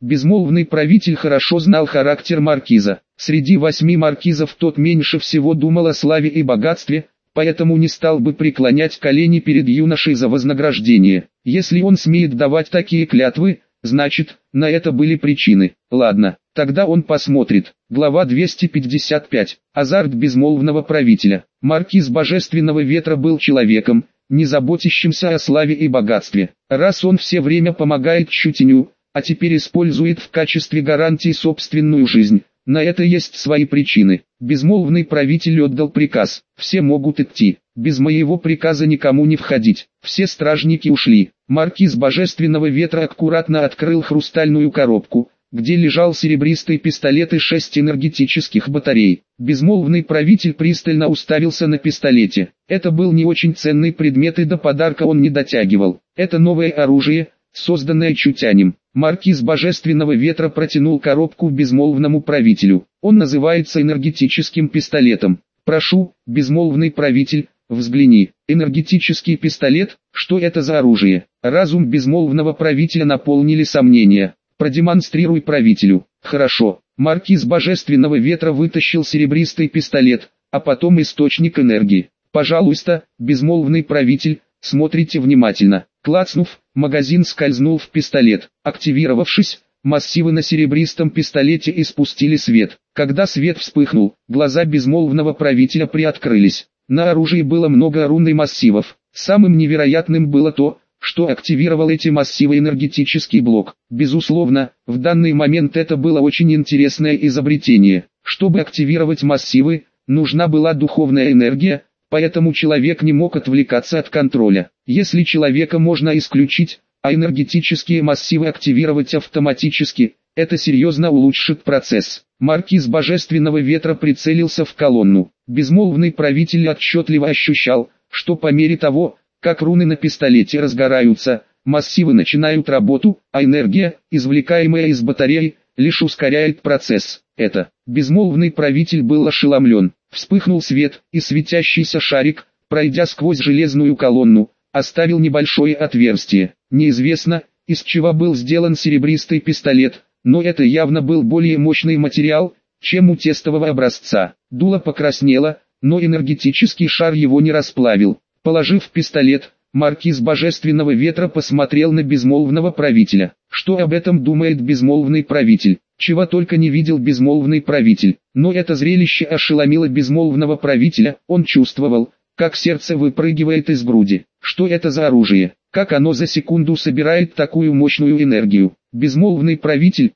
Безмолвный правитель хорошо знал характер маркиза. Среди 8 маркизов тот меньше всего думал о славе и богатстве, поэтому не стал бы преклонять колени перед юношей за вознаграждение. Если он смеет давать такие клятвы, значит, на это были причины. Ладно, тогда он посмотрит. Глава 255. Азарт безмолвного правителя. Маркиз Божественного Ветра был человеком, не заботящимся о славе и богатстве. Раз он все время помогает Чутеню, а теперь использует в качестве гарантии собственную жизнь, на это есть свои причины. Безмолвный правитель отдал приказ: все могут идти, без моего приказа никому не входить. Все стражники ушли. Маркиз Божественного Ветра аккуратно открыл хрустальную коробку, где лежал серебристый пистолет и 6 энергетических батарей. Безмолвный правитель пристально уставился на пистолете. Это был не очень ценный предмет и до подарка он не дотягивал. Это новое оружие, созданное Чутянем. Маркиз Божественного Ветра протянул коробку безмолвному правителю. Он называется энергетическим пистолетом. Прошу, безмолвный правитель, взгляни. Энергетический пистолет, что это за оружие? Разум безмолвного правителя наполнили сомнения. Продемонстрируй правителю. Хорошо. Маркиз Божественного Ветра вытащил серебристый пистолет, а потом источник энергии. Пожалуйста, безмолвный правитель, смотрите внимательно. Клацнув, магазин скользнул в пистолет. Активировавшись, массивы на серебристом пистолете испустили свет. Когда свет вспыхнул, глаза безмолвного правителя приоткрылись. На оружии было много рун и массивов. Самым невероятным было то, что активировал эти массивы энергетический блок. Безусловно, в данный момент это было очень интересное изобретение. Чтобы активировать массивы, нужна была духовная энергия, поэтому человек не мог отвлекаться от контроля. Если человека можно исключить, а энергетические массивы активировать автоматически, это серьезно улучшит процесс. Маркиз Божественного Ветра прицелился в колонну. Безмолвный правитель отчетливо ощущал, что по мере того, как руны на пистолете разгораются, массивы начинают работу, а энергия, извлекаемая из батареи, лишь ускоряет процесс. Безмолвный правитель был ошеломлен. Вспыхнул свет, и светящийся шарик, пройдя сквозь железную колонну, оставил небольшое отверстие. Неизвестно, из чего был сделан серебристый пистолет, но это явно был более мощный материал, чем у тестового образца. Дуло покраснело, но энергетический шар его не расплавил. Положив пистолет, маркиз Божественного Ветра посмотрел на безмолвного правителя. Что об этом думает безмолвный правитель? Чего только не видел безмолвный правитель. Но это зрелище ошеломило безмолвного правителя. Он чувствовал, как сердце выпрыгивает из груди. Что это за оружие? Как оно за секунду собирает такую мощную энергию? Безмолвный правитель,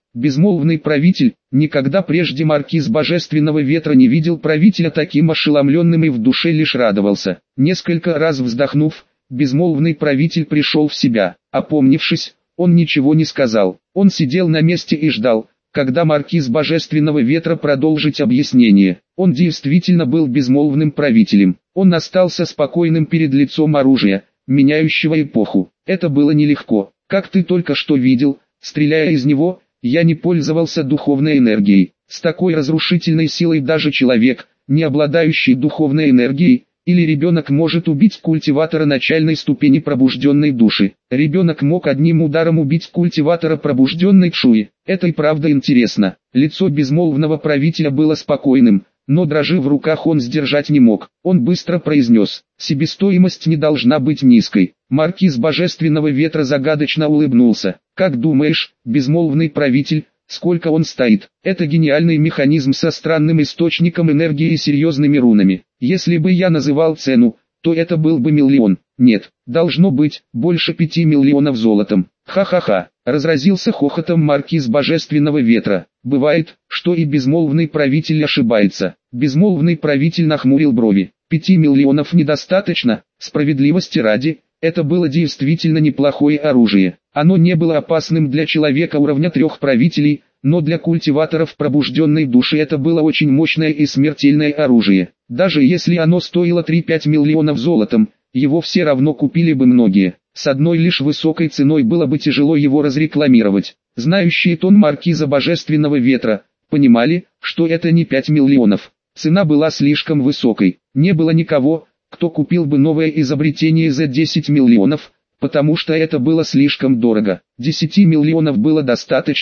никогда прежде маркиз Божественного Ветра не видел правителя таким ошеломленным и в душе лишь радовался. Несколько раз вздохнув, безмолвный правитель пришел в себя. Опомнившись, он ничего не сказал. Он сидел на месте и ждал, когда маркиз Божественного Ветра продолжит объяснение. Он действительно был безмолвным правителем. Он остался спокойным перед лицом оружия, меняющего эпоху. Это было нелегко. Как ты только что видел, стреляя из него, я не пользовался духовной энергией. С такой разрушительной силой даже человек, не обладающий духовной энергией, или ребенок может убить культиватора начальной ступени пробужденной души. Ребенок мог одним ударом убить культиватора пробужденной чуи. Это и правда интересно. Лицо безмолвного правителя было спокойным, но дрожи в руках он сдержать не мог. Он быстро произнес: себестоимость не должна быть низкой. Маркиз Божественного Ветра загадочно улыбнулся. Как думаешь, безмолвный правитель, сколько он стоит? Это гениальный механизм со странным источником энергии и серьезными рунами. Если бы я называл цену, то это был бы миллион. Нет, должно быть, больше 5 миллионов золотом. Ха-ха-ха, разразился хохотом маркиз Божественного Ветра. Бывает, что и безмолвный правитель ошибается. Безмолвный правитель нахмурил брови. 5 миллионов недостаточно, справедливости ради, это было действительно неплохое оружие. Оно не было опасным для человека уровня 3 правителей, но для культиваторов пробужденной души это было очень мощное и смертельное оружие. Даже если оно стоило 3-5 миллионов золотом, его все равно купили бы многие. С одной лишь высокой ценой было бы тяжело его разрекламировать. Знающие тон маркиза Божественного Ветра понимали, что это не 5 миллионов. Цена была слишком высокой. Не было никого, кто купил бы новое изобретение за 10 миллионов, потому что это было слишком дорого. 10 миллионов было достаточно,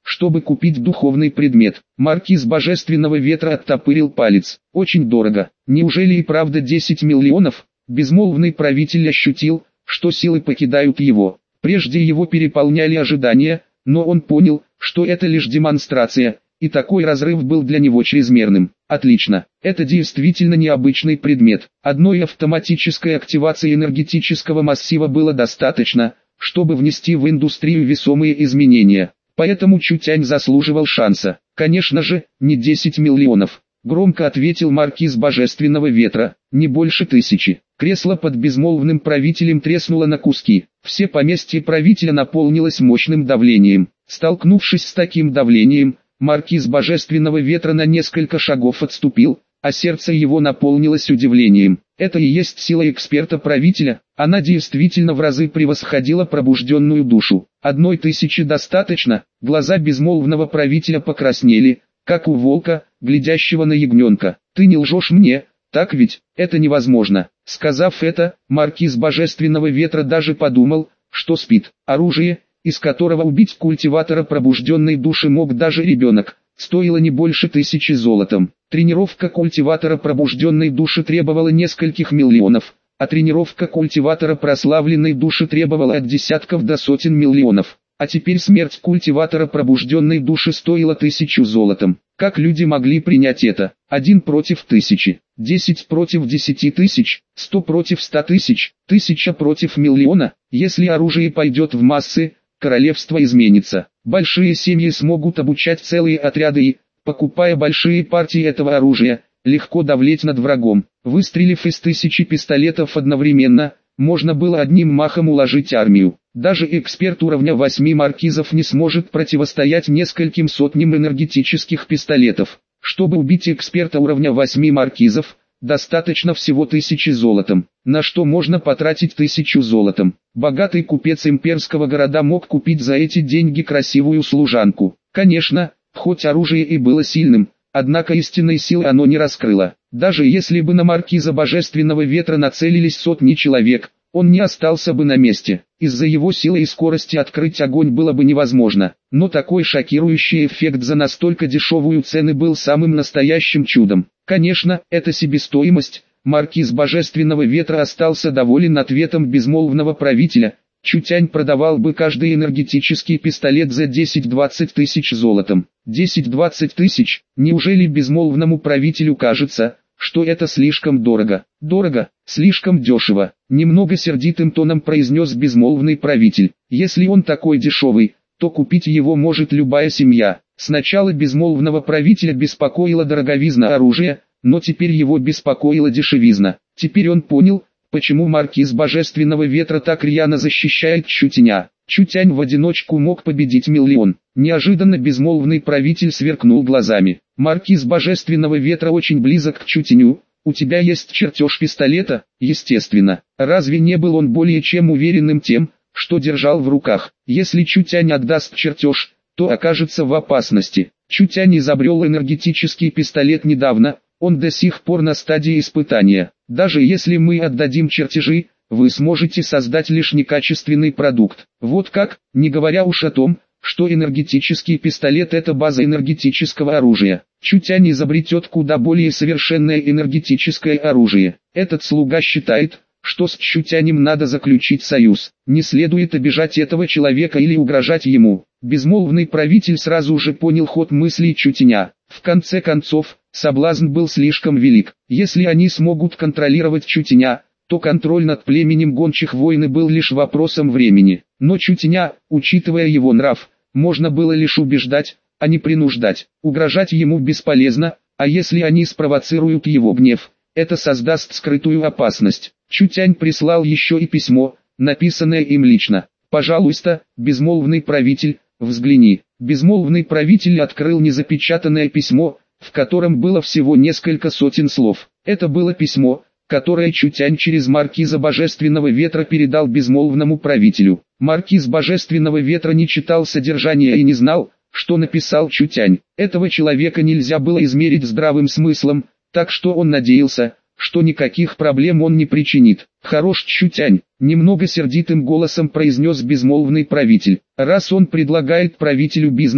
чтобы купить духовный предмет. Маркиз Божественного Ветра оттопырил палец. Очень дорого. Неужели и правда 10 миллионов? Безмолвный правитель ощутил, что силы покидают его. Прежде его переполняли ожидания, но он понял, что это лишь демонстрация, и такой разрыв был для него чрезмерным. Отлично, это действительно необычный предмет. Одной автоматической активации энергетического массива было достаточно, чтобы внести в индустрию весомые изменения. Поэтому Чутянь заслуживал шанса. Конечно же, не 10 миллионов. Громко ответил маркиз Божественного Ветра, не больше 1000. Кресло под безмолвным правителем треснуло на куски. Все поместье правителя наполнилось мощным давлением. Столкнувшись с таким давлением, маркиз Божественного Ветра на несколько шагов отступил, а сердце его наполнилось удивлением. Это и есть сила эксперта-правителя, она действительно в разы превосходила пробужденную душу. 1000 достаточно, глаза безмолвного правителя покраснели, как у волка, глядящего на ягненка. Ты не лжешь мне, так ведь, это невозможно. Сказав это, маркиз Божественного Ветра даже подумал, что спит. Оружие, из которого убить культиватора пробужденной души мог даже ребенок, стоило не больше 1000 золотом. Тренировка культиватора пробужденной души требовала нескольких миллионов, а тренировка культиватора прославленной души требовала от десятков до сотен миллионов. А теперь смерть культиватора пробужденной души стоила 1000 золотом. Как люди могли принять это? 1 против 1000, 10 против 10 тысяч, 100 против 100 тысяч, 1000 против миллиона. Если оружие пойдет в массы, королевство изменится. Большие семьи смогут обучать целые отряды и, покупая большие партии этого оружия, легко давлеть над врагом. Выстрелив из 1000 пистолетов одновременно, можно было одним махом уложить армию. Даже эксперт уровня 8 маркизов не сможет противостоять нескольким сотням энергетических пистолетов. Чтобы убить эксперта уровня 8 маркизов, достаточно всего 1000 золотом. На что можно потратить 1000 золотом? Богатый купец имперского города мог купить за эти деньги красивую служанку. Конечно, хоть оружие и было сильным, однако истинной силы оно не раскрыло. Даже если бы на маркиза Божественного Ветра нацелились сотни человек, он не остался бы на месте. Из-за его силы и скорости открыть огонь было бы невозможно. Но такой шокирующий эффект за настолько дешевую цену был самым настоящим чудом. Конечно, это себестоимость. Маркиз Божественного Ветра остался доволен ответом безмолвного правителя. Чутянь продавал бы каждый энергетический пистолет за 10-20 тысяч золотом. 10-20 тысяч. Неужели безмолвному правителю кажется, что это слишком дорого? Дорого, слишком дешево. Немного сердитым тоном произнес безмолвный правитель. Если он такой дешевый, то купить его может любая семья. Сначала безмолвного правителя беспокоила дороговизна оружия, но теперь его беспокоила дешевизна. Теперь он понял, почему маркиз Божественного Ветра так рьяно защищает Чутяня. Чутянь в одиночку мог победить миллион. Неожиданно безмолвный правитель сверкнул глазами. Маркиз Божественного Ветра очень близок к Чутяню. У тебя есть чертеж пистолета? Естественно. Разве не был он более чем уверенным тем, что держал в руках? Если Чутянь отдаст чертеж, то окажется в опасности. Чутянь изобрел энергетический пистолет недавно, он до сих пор на стадии испытания. Даже если мы отдадим чертежи, вы сможете создать лишь некачественный продукт. Вот как, не говоря уж о том, что энергетический пистолет – это база энергетического оружия. Чутянь изобретет куда более совершенное энергетическое оружие. Этот слуга считает, что с Чутянем надо заключить союз. Не следует обижать этого человека или угрожать ему. Безмолвный правитель сразу же понял ход мыслей Чутяня. В конце концов, соблазн был слишком велик. Если они смогут контролировать Чутяня, то контроль над племенем гончих войны был лишь вопросом времени. Но Чутяня, учитывая его нрав, можно было лишь убеждать, а не принуждать. Угрожать ему бесполезно, а если они спровоцируют его гнев, это создаст скрытую опасность. Чутянь прислал еще и письмо, написанное им лично. «Пожалуйста, безмолвный правитель, взгляни». Безмолвный правитель открыл незапечатанное письмо, в котором было всего несколько сотен слов. Это было письмо, которое Чутянь через маркиза Божественного Ветра передал безмолвному правителю. Маркиз Божественного Ветра не читал содержание и не знал, что написал Чутянь. Этого человека нельзя было измерить здравым смыслом, так что он надеялся, что никаких проблем он не причинит. «Хорош Чутянь», — немного сердитым голосом произнес безмолвный правитель. «Раз он предлагает правителю бизнес,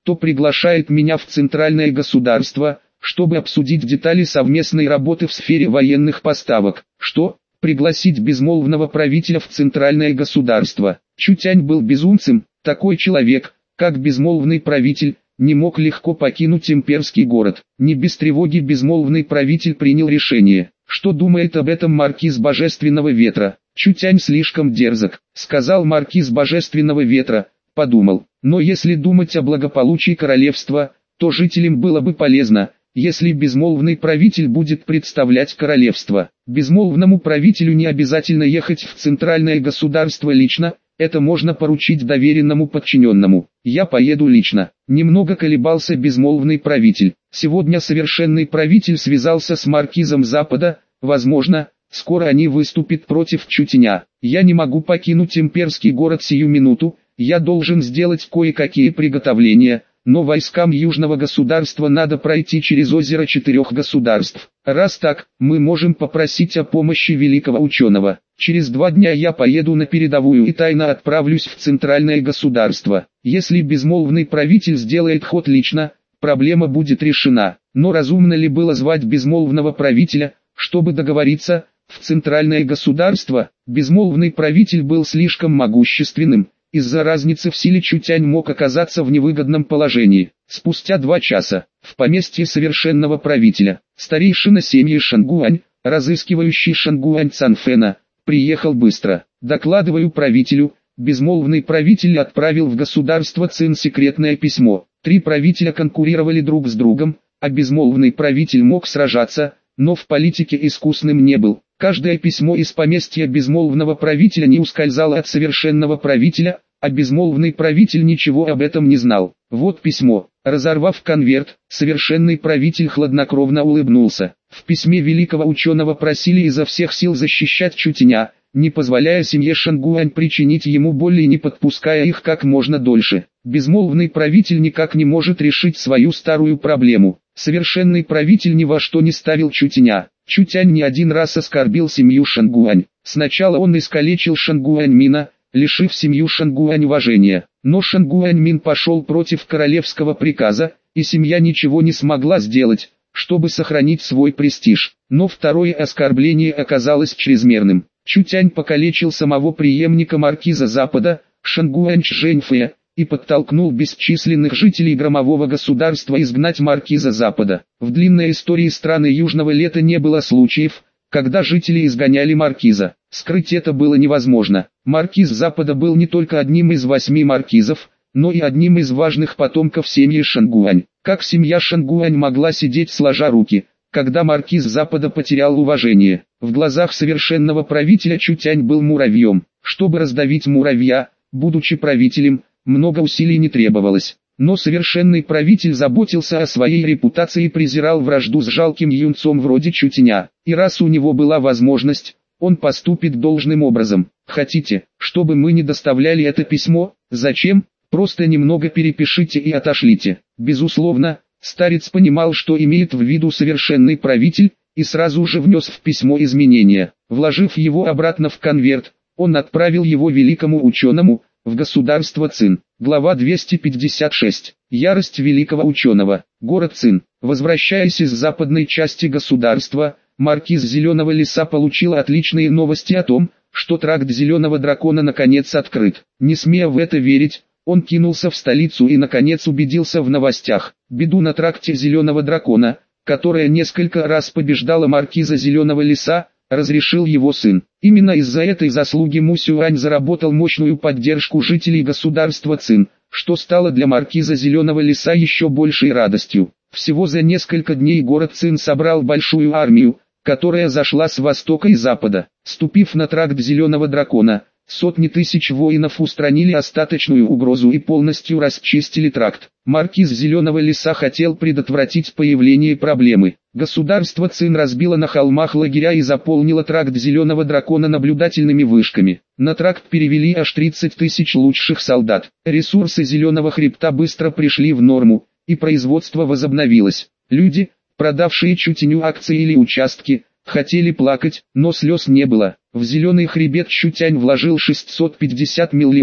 то приглашает меня в центральное государство, чтобы обсудить детали совместной работы в сфере военных поставок. Что? Пригласить безмолвного правителя в центральное государство? Чутянь был безумцем. Такой человек, как безмолвный правитель, не мог легко покинуть имперский город. Не без тревоги безмолвный правитель принял решение. Что думает об этом маркиз Божественного Ветра? Чутянь слишком дерзок, сказал маркиз Божественного Ветра, подумал. Но если думать о благополучии королевства, то жителям было бы полезно, если безмолвный правитель будет представлять королевство. Безмолвному правителю не обязательно ехать в центральное государство лично, это можно поручить доверенному подчиненному. Я поеду лично. Немного колебался безмолвный правитель. Сегодня совершенный правитель связался с маркизом Запада, возможно, скоро они выступят против Чутяня. Я не могу покинуть имперский город сию минуту, я должен сделать кое-какие приготовления, но войскам Южного государства надо пройти через озеро 4 государств. Раз так, мы можем попросить о помощи великого ученого. Через 2 дня я поеду на передовую и тайно отправлюсь в центральное государство. Если безмолвный правитель сделает ход лично, проблема будет решена. Но разумно ли было звать безмолвного правителя, чтобы договориться? В центральное государство безмолвный правитель был слишком могущественным. Из-за разницы в силе Чутянь мог оказаться в невыгодном положении. Спустя 2 часа, в поместье совершенного правителя, старейшина семьи Шангуань, разыскивающий Шангуань Цанфена, приехал быстро. Докладываю правителю, безмолвный правитель отправил в государство Цин секретное письмо. 3 правителя конкурировали друг с другом, а безмолвный правитель мог сражаться, но в политике искусным не был. Каждое письмо из поместья безмолвного правителя не ускользало от совершенного правителя, а безмолвный правитель ничего об этом не знал. Вот письмо. Разорвав конверт, совершенный правитель хладнокровно улыбнулся. В письме великого ученого просили изо всех сил защищать Чутяня, не позволяя семье Шангуань причинить ему боль и не подпуская их как можно дольше. Безмолвный правитель никак не может решить свою старую проблему. Совершенный правитель ни во что не ставил Чутяня. Чутянь не один раз оскорбил семью Шангуань. Сначала он искалечил Шангуаньмина, лишив семью Шангуань уважения. Но Шангуаньмин пошел против королевского приказа, и семья ничего не смогла сделать, чтобы сохранить свой престиж. Но второе оскорбление оказалось чрезмерным. Чутянь покалечил самого преемника маркиза Запада, Шангуань Чжэньфэя, и подтолкнул бесчисленных жителей громового государства изгнать маркиза Запада. В длинной истории страны Южного Лета не было случаев, когда жители изгоняли маркиза. Скрыть это было невозможно. Маркиз Запада был не только одним из 8 маркизов, но и одним из важных потомков семьи Шангуань. Как семья Шангуань могла сидеть сложа руки, когда маркиз Запада потерял уважение? В глазах совершенного правителя Чутянь был муравьем. Чтобы раздавить муравья, будучи правителем, много усилий не требовалось. Но совершенный правитель заботился о своей репутации и презирал вражду с жалким юнцом вроде Чутяня. И раз у него была возможность, он поступит должным образом. Хотите, чтобы мы не доставляли это письмо? Зачем? Просто немного перепишите и отошлите. Безусловно, старец понимал, что имеет в виду совершенный правитель, и сразу же внес в письмо изменения. Вложив его обратно в конверт, он отправил его великому ученому, в государство Цин. Глава 256. Ярость великого ученого. Город Цин. Возвращаясь из западной части государства, маркиз Зеленого леса получил отличные новости о том, что тракт Зеленого дракона наконец открыт. Не смея в это верить, он кинулся в столицу и наконец убедился в новостях. Беду на тракте Зеленого дракона, которая несколько раз побеждала маркиза Зеленого леса, разрешил его сын. Именно из-за этой заслуги Му Сюань заработал мощную поддержку жителей государства Цин, что стало для маркиза Зеленого леса еще большей радостью. Всего за несколько дней город Цин собрал большую армию, которая зашла с востока и запада. Ступив на тракт Зеленого дракона, сотни тысяч воинов устранили остаточную угрозу и полностью расчистили тракт. Маркиз Зеленого леса хотел предотвратить появление проблемы. Государство Цин разбило на холмах лагеря и заполнило тракт Зеленого дракона наблюдательными вышками. На тракт перевели аж 30 тысяч лучших солдат. Ресурсы Зеленого хребта быстро пришли в норму, и производство возобновилось. Люди, продавшие Чутяню акции или участки, хотели плакать, но слез не было. В Зеленый хребет Чутянь вложил 650 миллионов.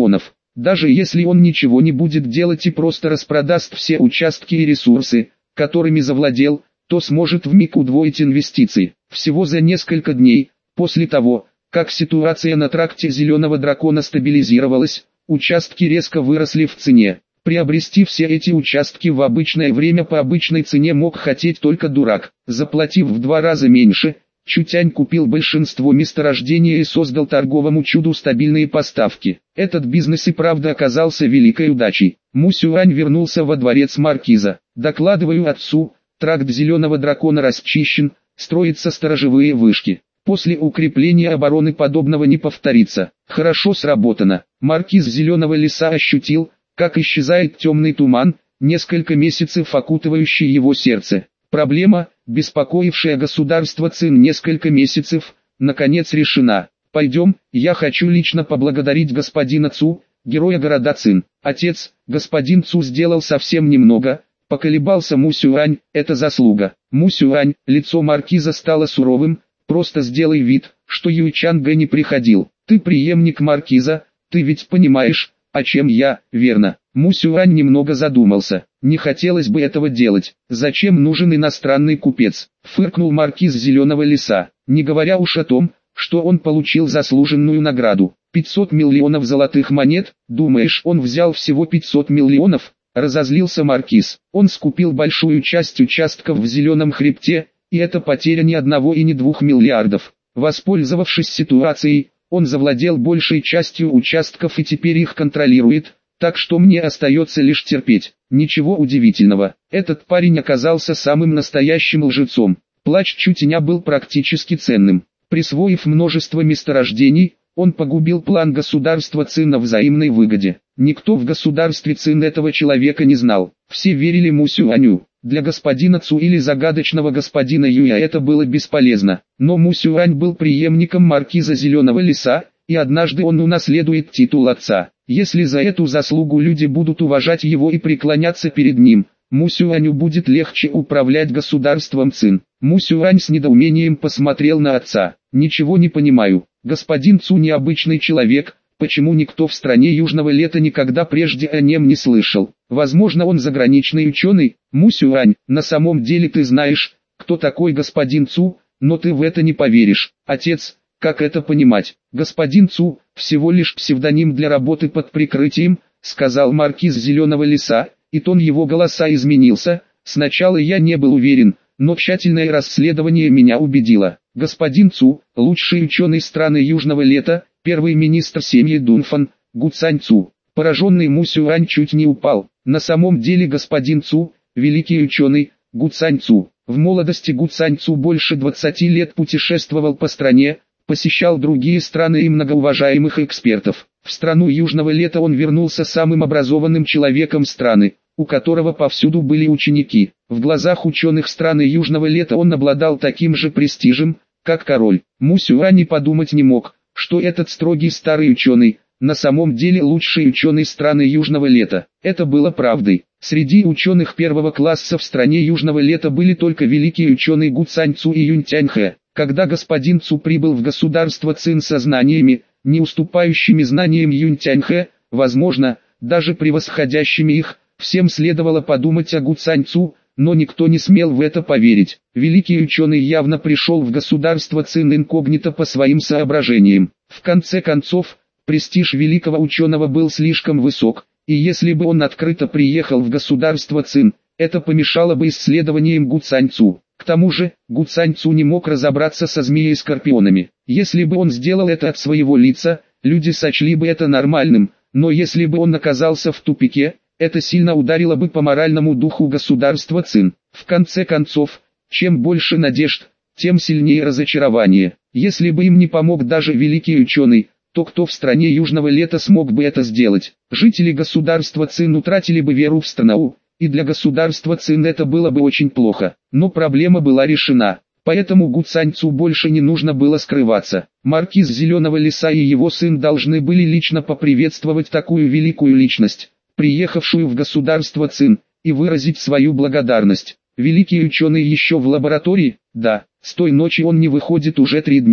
Даже если он ничего не будет делать и просто распродаст все участки и ресурсы, которыми завладел, то сможет вмиг удвоить инвестиции. Всего за несколько дней, после того, как ситуация на тракте Зеленого Дракона стабилизировалась, участки резко выросли в цене. Приобрести все эти участки в обычное время по обычной цене мог хотеть только дурак. Заплатив в 2 раза меньше, Чутянь купил большинство месторождений и создал торговому чуду стабильные поставки. Этот бизнес и правда оказался великой удачей. Му Сюань вернулся во дворец маркиза. «Докладываю отцу, тракт Зеленого Дракона расчищен, строятся сторожевые вышки. После укрепления обороны подобного не повторится. Хорошо сработано». Маркиз Зеленого Леса ощутил, как исчезает темный туман, несколько месяцев окутывающий его сердце. Проблема, беспокоившая государство Цин несколько месяцев, наконец решена. «Пойдем, я хочу лично поблагодарить господина Цу, героя города Цин». «Отец, господин Цу сделал совсем немного», поколебался Му Сюань, «это заслуга». Му Сюань, лицо маркиза стало суровым, «просто сделай вид, что Юйчан Гэ не приходил. Ты преемник маркиза, ты ведь понимаешь, о чем я, верно?» Му Сюань немного задумался. «Не хотелось бы этого делать. Зачем нужен иностранный купец?» Фыркнул маркиз Зеленого Леса, не говоря уж о том, что он получил заслуженную награду. 500 миллионов золотых монет, думаешь, он взял всего 500 миллионов? Разозлился маркиз. Он скупил большую часть участков в Зеленом Хребте, и это потеря не 1 и не 2 миллиардов. Воспользовавшись ситуацией, он завладел большей частью участков и теперь их контролирует, так что мне остается лишь терпеть. Ничего удивительного, этот парень оказался самым настоящим лжецом. Плач Чутяня был практически ценным. Присвоив множество месторождений, он погубил план государства Цин на взаимной выгоде. Никто в государстве Цин этого человека не знал. Все верили Му Сюаню. Для господина Цу или загадочного господина Юя это было бесполезно. Но Му Сюань был преемником маркиза Зеленого Леса, и однажды он унаследует титул отца. Если за эту заслугу люди будут уважать его и преклоняться перед ним, Му Сюаню будет легче управлять государством Цин. Му Сюань с недоумением посмотрел на отца. «Ничего не понимаю. Господин Цу необычный человек, почему никто в стране Южного Лета никогда прежде о нем не слышал? Возможно, он заграничный ученый?» «Му Сюань, на самом деле ты знаешь, кто такой господин Цу, но ты в это не поверишь. Отец, как это понимать? Господин Цу – всего лишь псевдоним для работы под прикрытием», сказал маркиз Зеленого Леса, и тон его голоса изменился. «Сначала я не был уверен, но тщательное расследование меня убедило. Господин Цу – лучший ученый страны Южного Лета, первый министр семьи Дунфан, Гу Цань Цу». Пораженный Му Сюань чуть не упал. На самом деле господин Цу – великий ученый, Гу Цань Цу. В молодости Гу Цань Цу больше 20 лет путешествовал по стране, посещал другие страны и многоуважаемых экспертов. В страну Южного Лета он вернулся самым образованным человеком страны, у которого повсюду были ученики. В глазах ученых страны Южного Лета он обладал таким же престижем, как король. Му Сюань и подумать не мог, что этот строгий старый ученый, на самом деле лучший ученый страны Южного Лета. Это было правдой. Среди ученых первого класса в стране Южного Лета были только великий ученый Гу Цань Цу и Юнь Тяньхэ. Когда господин Цу прибыл в государство Цин со знаниями, не уступающими знаниям Юнь Тяньхэ, возможно, даже превосходящими их, всем следовало подумать о Гу Цань Цу, но никто не смел в это поверить. Великий ученый явно пришел в государство Цин инкогнито по своим соображениям. В конце концов, престиж великого ученого был слишком высок, и если бы он открыто приехал в государство Цин, это помешало бы исследованиям Гу Цань Цу. К тому же, Гу Цань Цу не мог разобраться со змеей-скорпионами. Если бы он сделал это от своего лица, люди сочли бы это нормальным, но если бы он оказался в тупике, это сильно ударило бы по моральному духу государства Цин. В конце концов, чем больше надежд, тем сильнее разочарование. Если бы им не помог даже великий ученый, то кто в стране Южного Лета смог бы это сделать? Жители государства Цин утратили бы веру в страну, и для государства Цин это было бы очень плохо. Но проблема была решена, поэтому Гу Цань Цу больше не нужно было скрываться. Маркиз Зеленого Леса и его сын должны были лично поприветствовать такую великую личность, приехавшую в государство Цин, и выразить свою благодарность. Великий ученый еще в лаборатории? Да, с той ночи он не выходит уже 3 дня.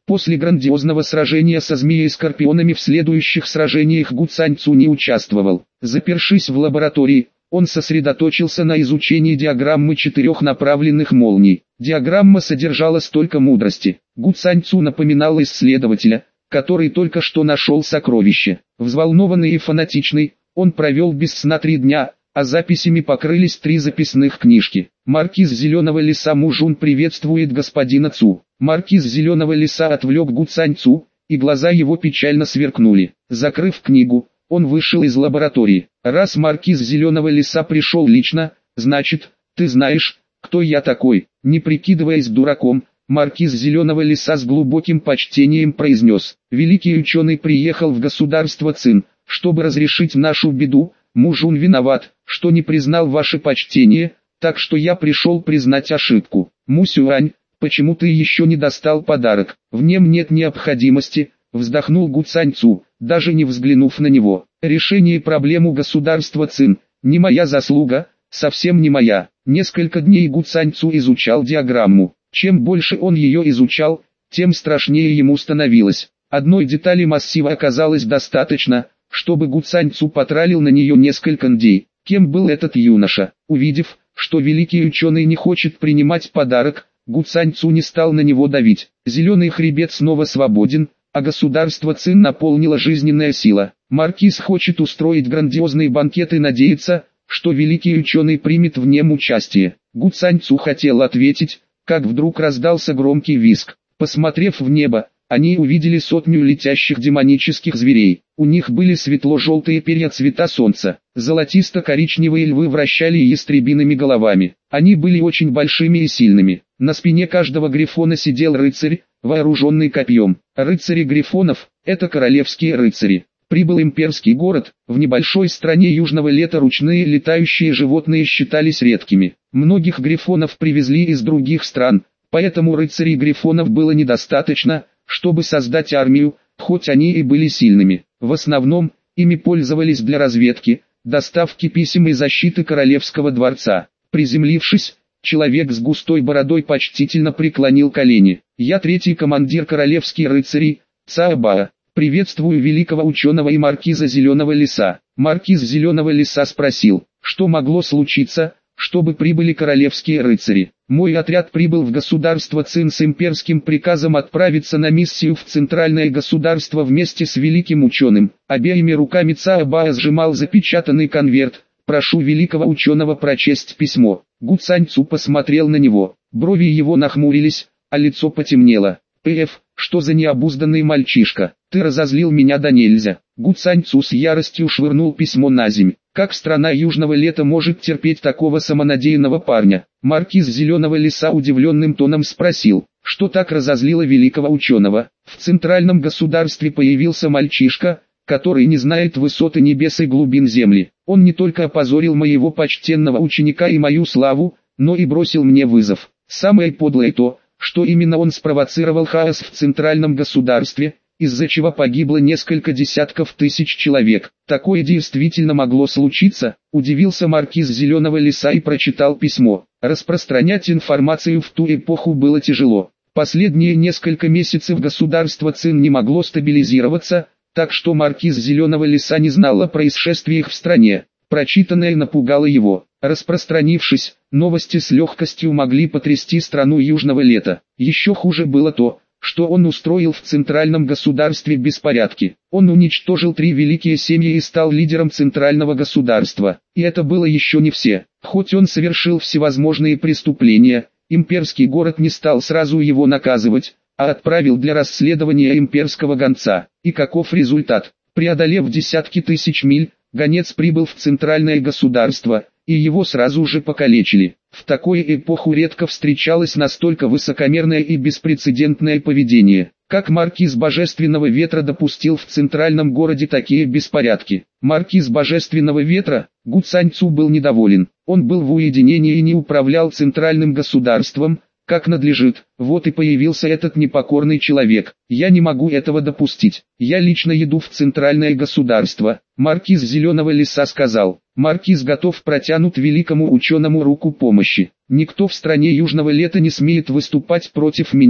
После грандиозного сражения со змеей-скорпионами в следующих сражениях Гу Цаньцу не участвовал. Запершись в лаборатории, он сосредоточился на изучении диаграммы четырех направленных молний. Диаграмма содержала столько мудрости. Гу Цаньцу напоминал исследователя, который только что нашел сокровище. Взволнованный и фанатичный, он провел без сна 3 дня, а записями покрылись 3 записных книжки. Маркиз Зеленого леса Мужун приветствует господина Цу. Маркиз Зеленого леса отвлек Гу Цаньцу, и глаза его печально сверкнули. Закрыв книгу, он вышел из лаборатории. Раз маркиз Зеленого леса пришел лично, значит, ты знаешь, кто я такой. Не прикидываясь дураком, маркиз Зеленого леса с глубоким почтением произнес: великий ученый приехал в государство Цин, чтобы разрешить нашу беду. Мужун виноват, что не признал ваше почтение, так что я пришел признать ошибку. Мусюань, почему ты еще не достал подарок? В нем нет необходимости, вздохнул Гу Цаньцу, даже не взглянув на него. Решение проблемы государства Цин, не моя заслуга, совсем не моя. Несколько дней Гу Цаньцу изучал диаграмму. Чем больше он ее изучал, тем страшнее ему становилось. Одной детали массива оказалось достаточно, чтобы Гу Цаньцу потратил на нее несколько дней. Кем был этот юноша? Увидев, что великий ученый не хочет принимать подарок, Гу Цаньцу не стал на него давить. Зеленый хребет снова свободен, а государство Цин наполнила жизненная сила. Маркиз хочет устроить грандиозный банкет и надеется, что великий ученый примет в нем участие. Гу Цаньцу хотел ответить, как вдруг раздался громкий визг. Посмотрев в небо, они увидели 100 летящих демонических зверей. У них были светло-желтые перья цвета солнца. Золотисто-коричневые львы вращали ястребиными головами. Они были очень большими и сильными. На спине каждого грифона сидел рыцарь, вооруженный копьем. Рыцари грифонов – это королевские рыцари. Прибыл имперский город, в небольшой стране южного лета ручные летающие животные считались редкими. Многих грифонов привезли из других стран, поэтому рыцарей грифонов было недостаточно, чтобы создать армию, хоть они и были сильными. В основном, ими пользовались для разведки, доставки писем и защиты королевского дворца. Приземлившись, человек с густой бородой почтительно преклонил колени. «Я третий командир королевских рыцарей, Цаобаа. Приветствую великого ученого и маркиза Зеленого леса». Маркиз Зеленого леса спросил, что могло случиться, чтобы прибыли королевские рыцари. «Мой отряд прибыл в государство Цин с имперским приказом отправиться на миссию в центральное государство вместе с великим ученым». Обеими руками Цаобаа сжимал запечатанный конверт. «Прошу великого ученого прочесть письмо». Гу Цаньцу посмотрел на него, брови его нахмурились, а лицо потемнело. Что за необузданный мальчишка? Ты разозлил меня до нельзя». Гу Цаньцу с яростью швырнул письмо на земь. Как страна южного лета может терпеть такого самонадеянного парня? Маркиз Зеленого леса удивленным тоном спросил, что так разозлило великого ученого. В центральном государстве появился мальчишка, который не знает высоты небес и глубин земли. Он не только опозорил моего почтенного ученика и мою славу, но и бросил мне вызов. Самое подлое то, что именно он спровоцировал хаос в центральном государстве, из-за чего погибло несколько десятков тысяч человек. Такое действительно могло случиться, удивился маркиз Зеленого леса и прочитал письмо. Распространять информацию в ту эпоху было тяжело. Последние несколько месяцев государство Цин не могло стабилизироваться, так что маркиз Зеленого леса не знал о происшествиях в стране. Прочитанное напугало его. Распространившись, новости с легкостью могли потрясти страну южного лета. Еще хуже было то, что он устроил в центральном государстве беспорядки. Он уничтожил 3 великие семьи и стал лидером центрального государства. И это было еще не все. Хоть он совершил всевозможные преступления, имперский город не стал сразу его наказывать, а отправил для расследования имперского гонца. И каков результат? Преодолев десятки тысяч миль, гонец прибыл в центральное государство, и его сразу же покалечили. В такую эпоху редко встречалось настолько высокомерное и беспрецедентное поведение. Как маркиз Божественного Ветра допустил в центральном городе такие беспорядки? Маркиз Божественного Ветра, Гу Цаньцу был недоволен. Он был в уединении и не управлял центральным государством, как надлежит. Вот и появился этот непокорный человек. Я не могу этого допустить. Я лично еду в центральное государство. Маркиз Зеленого леса сказал. Маркиз готов протянуть великому ученому руку помощи. Никто в стране южного лета не смеет выступать против меня.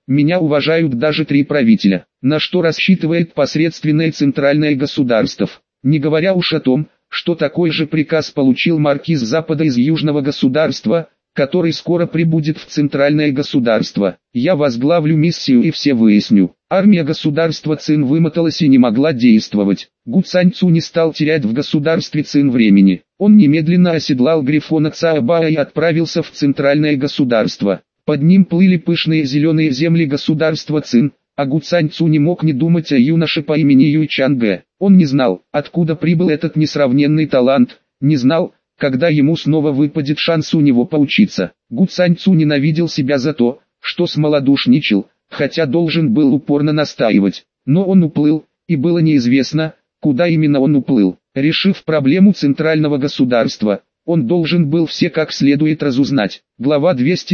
Меня уважают даже 3 правителя, на что рассчитывает посредственное центральное государство. Не говоря уж о том, что такой же приказ получил маркиз Запада из южного государства, который скоро прибудет в центральное государство. Я возглавлю миссию и все выясню. Армия государства Цин вымоталась и не могла действовать. Гу Цаньцу не стал терять в государстве Цин времени. Он немедленно оседлал грифона Цаобаа и отправился в центральное государство. Под ним плыли пышные зеленые земли государства Цин, а Гу Цаньцу не мог не думать о юноше по имени Юй Чангэ. Он не знал, откуда прибыл этот несравненный талант, не знал, когда ему снова выпадет шанс у него поучиться. Гу Цаньцу ненавидел себя за то, что смолодушничал, хотя должен был упорно настаивать. Но он уплыл, и было неизвестно, куда именно он уплыл. Решив проблему центрального государства, он должен был все как следует разузнать. Глава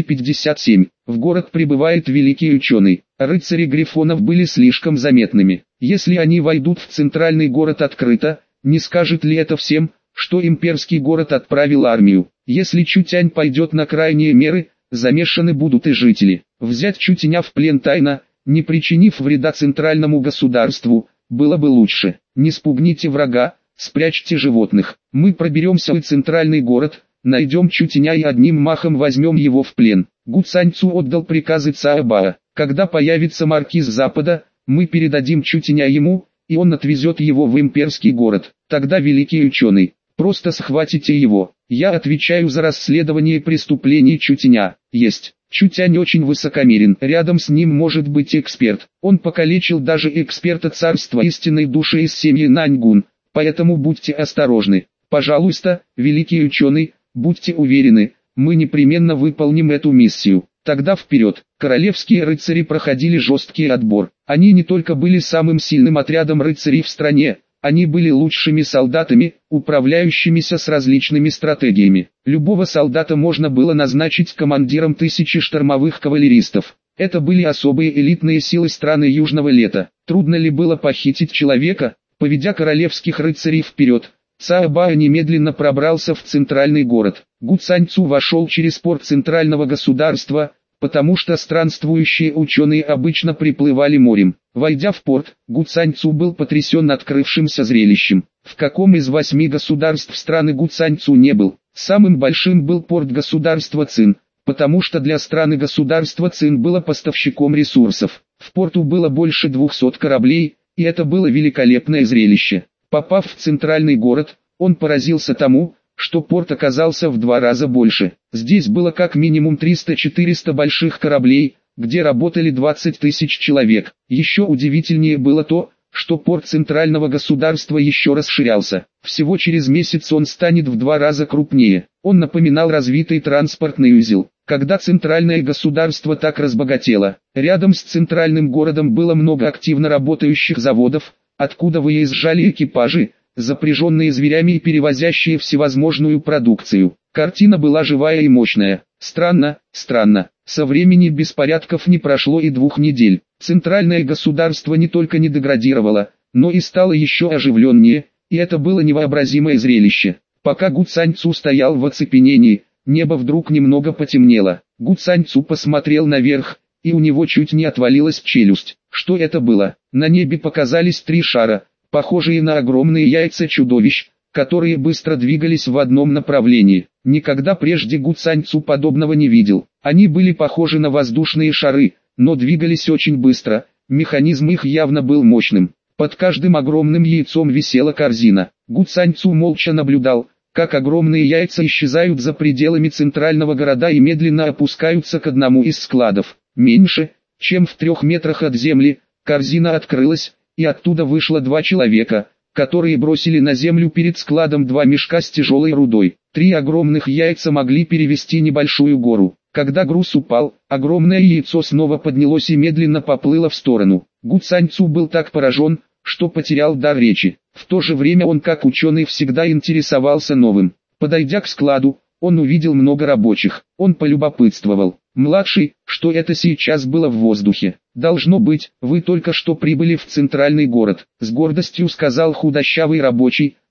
257. В город прибывает великий ученый. Рыцари грифонов были слишком заметными. Если они войдут в центральный город открыто, не скажет ли это всем, что имперский город отправил армию? Если Чутянь пойдет на крайние меры, замешаны будут и жители. Взять Чутяня в плен тайно, не причинив вреда центральному государству, было бы лучше. Не спугните врага, спрячьте животных. Мы проберемся в центральный город, найдем Чутяня и одним махом возьмем его в плен. Гу Цаньцу отдал приказы Цаобаа. Когда появится маркиз Запада, мы передадим Чутяня ему, и он отвезет его в имперский город. Тогда великий ученый, просто схватите его. Я отвечаю за расследование преступлений Чутяня. Есть. Чутянь очень высокомерен. Рядом с ним может быть эксперт. Он покалечил даже эксперта царства истинной души из семьи Наньгун. Поэтому будьте осторожны. Пожалуйста, великий ученый, будьте уверены, мы непременно выполним эту миссию. Тогда вперед. Королевские рыцари проходили жесткий отбор. Они не только были самым сильным отрядом рыцарей в стране, они были лучшими солдатами, управляющимися с различными стратегиями. Любого солдата можно было назначить командиром 1000 штормовых кавалеристов. Это были особые элитные силы страны Южного Лета. Трудно ли было похитить человека? Поведя королевских рыцарей вперед, Цаобаа немедленно пробрался в центральный город. Гу Цаньцу вошел через порт центрального государства, потому что странствующие ученые обычно приплывали морем. Войдя в порт, Гу Цаньцу был потрясен открывшимся зрелищем. В каком из 8 государств страны Гу Цаньцу не был? Самым большим был порт государства Цин, потому что для страны государства Цин было поставщиком ресурсов. В порту было больше 200 кораблей, и это было великолепное зрелище. Попав в центральный город, он поразился тому, что порт оказался в 2 раза больше. Здесь было как минимум 300-400 больших кораблей, где работали 20 тысяч человек. Еще удивительнее было то, что порт центрального государства еще расширялся. Всего через месяц он станет в 2 раза крупнее. Он напоминал развитый транспортный узел. Когда центральное государство так разбогатело, рядом с центральным городом было много активно работающих заводов, откуда выезжали экипажи, запряженные зверями и перевозящие всевозможную продукцию. Картина была живая и мощная. Странно, со времени беспорядков не прошло и 2 недель. Центральное государство не только не деградировало, но и стало еще оживленнее, и это было невообразимое зрелище. Пока Гу Цаньцу стоял в оцепенении, небо вдруг немного потемнело. Гу Цаньцу посмотрел наверх, и у него чуть не отвалилась челюсть. Что это было? На небе показались 3 шара, похожие на огромные яйца чудовищ, которые быстро двигались в одном направлении. Никогда прежде Гу Цаньцу подобного не видел. Они были похожи на воздушные шары, но двигались очень быстро, механизм их явно был мощным. Под каждым огромным яйцом висела корзина. Гу Цаньцу молча наблюдал, как огромные яйца исчезают за пределами центрального города и медленно опускаются к одному из складов. Меньше, чем в 3 метрах от земли, корзина открылась, и оттуда вышло 2 человека, которые бросили на землю перед складом 2 мешка с тяжелой рудой. 3 огромных яйца могли перевести небольшую гору. Когда груз упал, огромное яйцо снова поднялось и медленно поплыло в сторону. Гу Цаньцу был так поражен, что потерял дар речи. В то же время он как ученый всегда интересовался новым. Подойдя к складу, он увидел много рабочих. Он полюбопытствовал. «Младший, что это сейчас было в воздухе?» «Должно быть, вы только что прибыли в центральный город», — с гордостью сказал худощавый рабочий,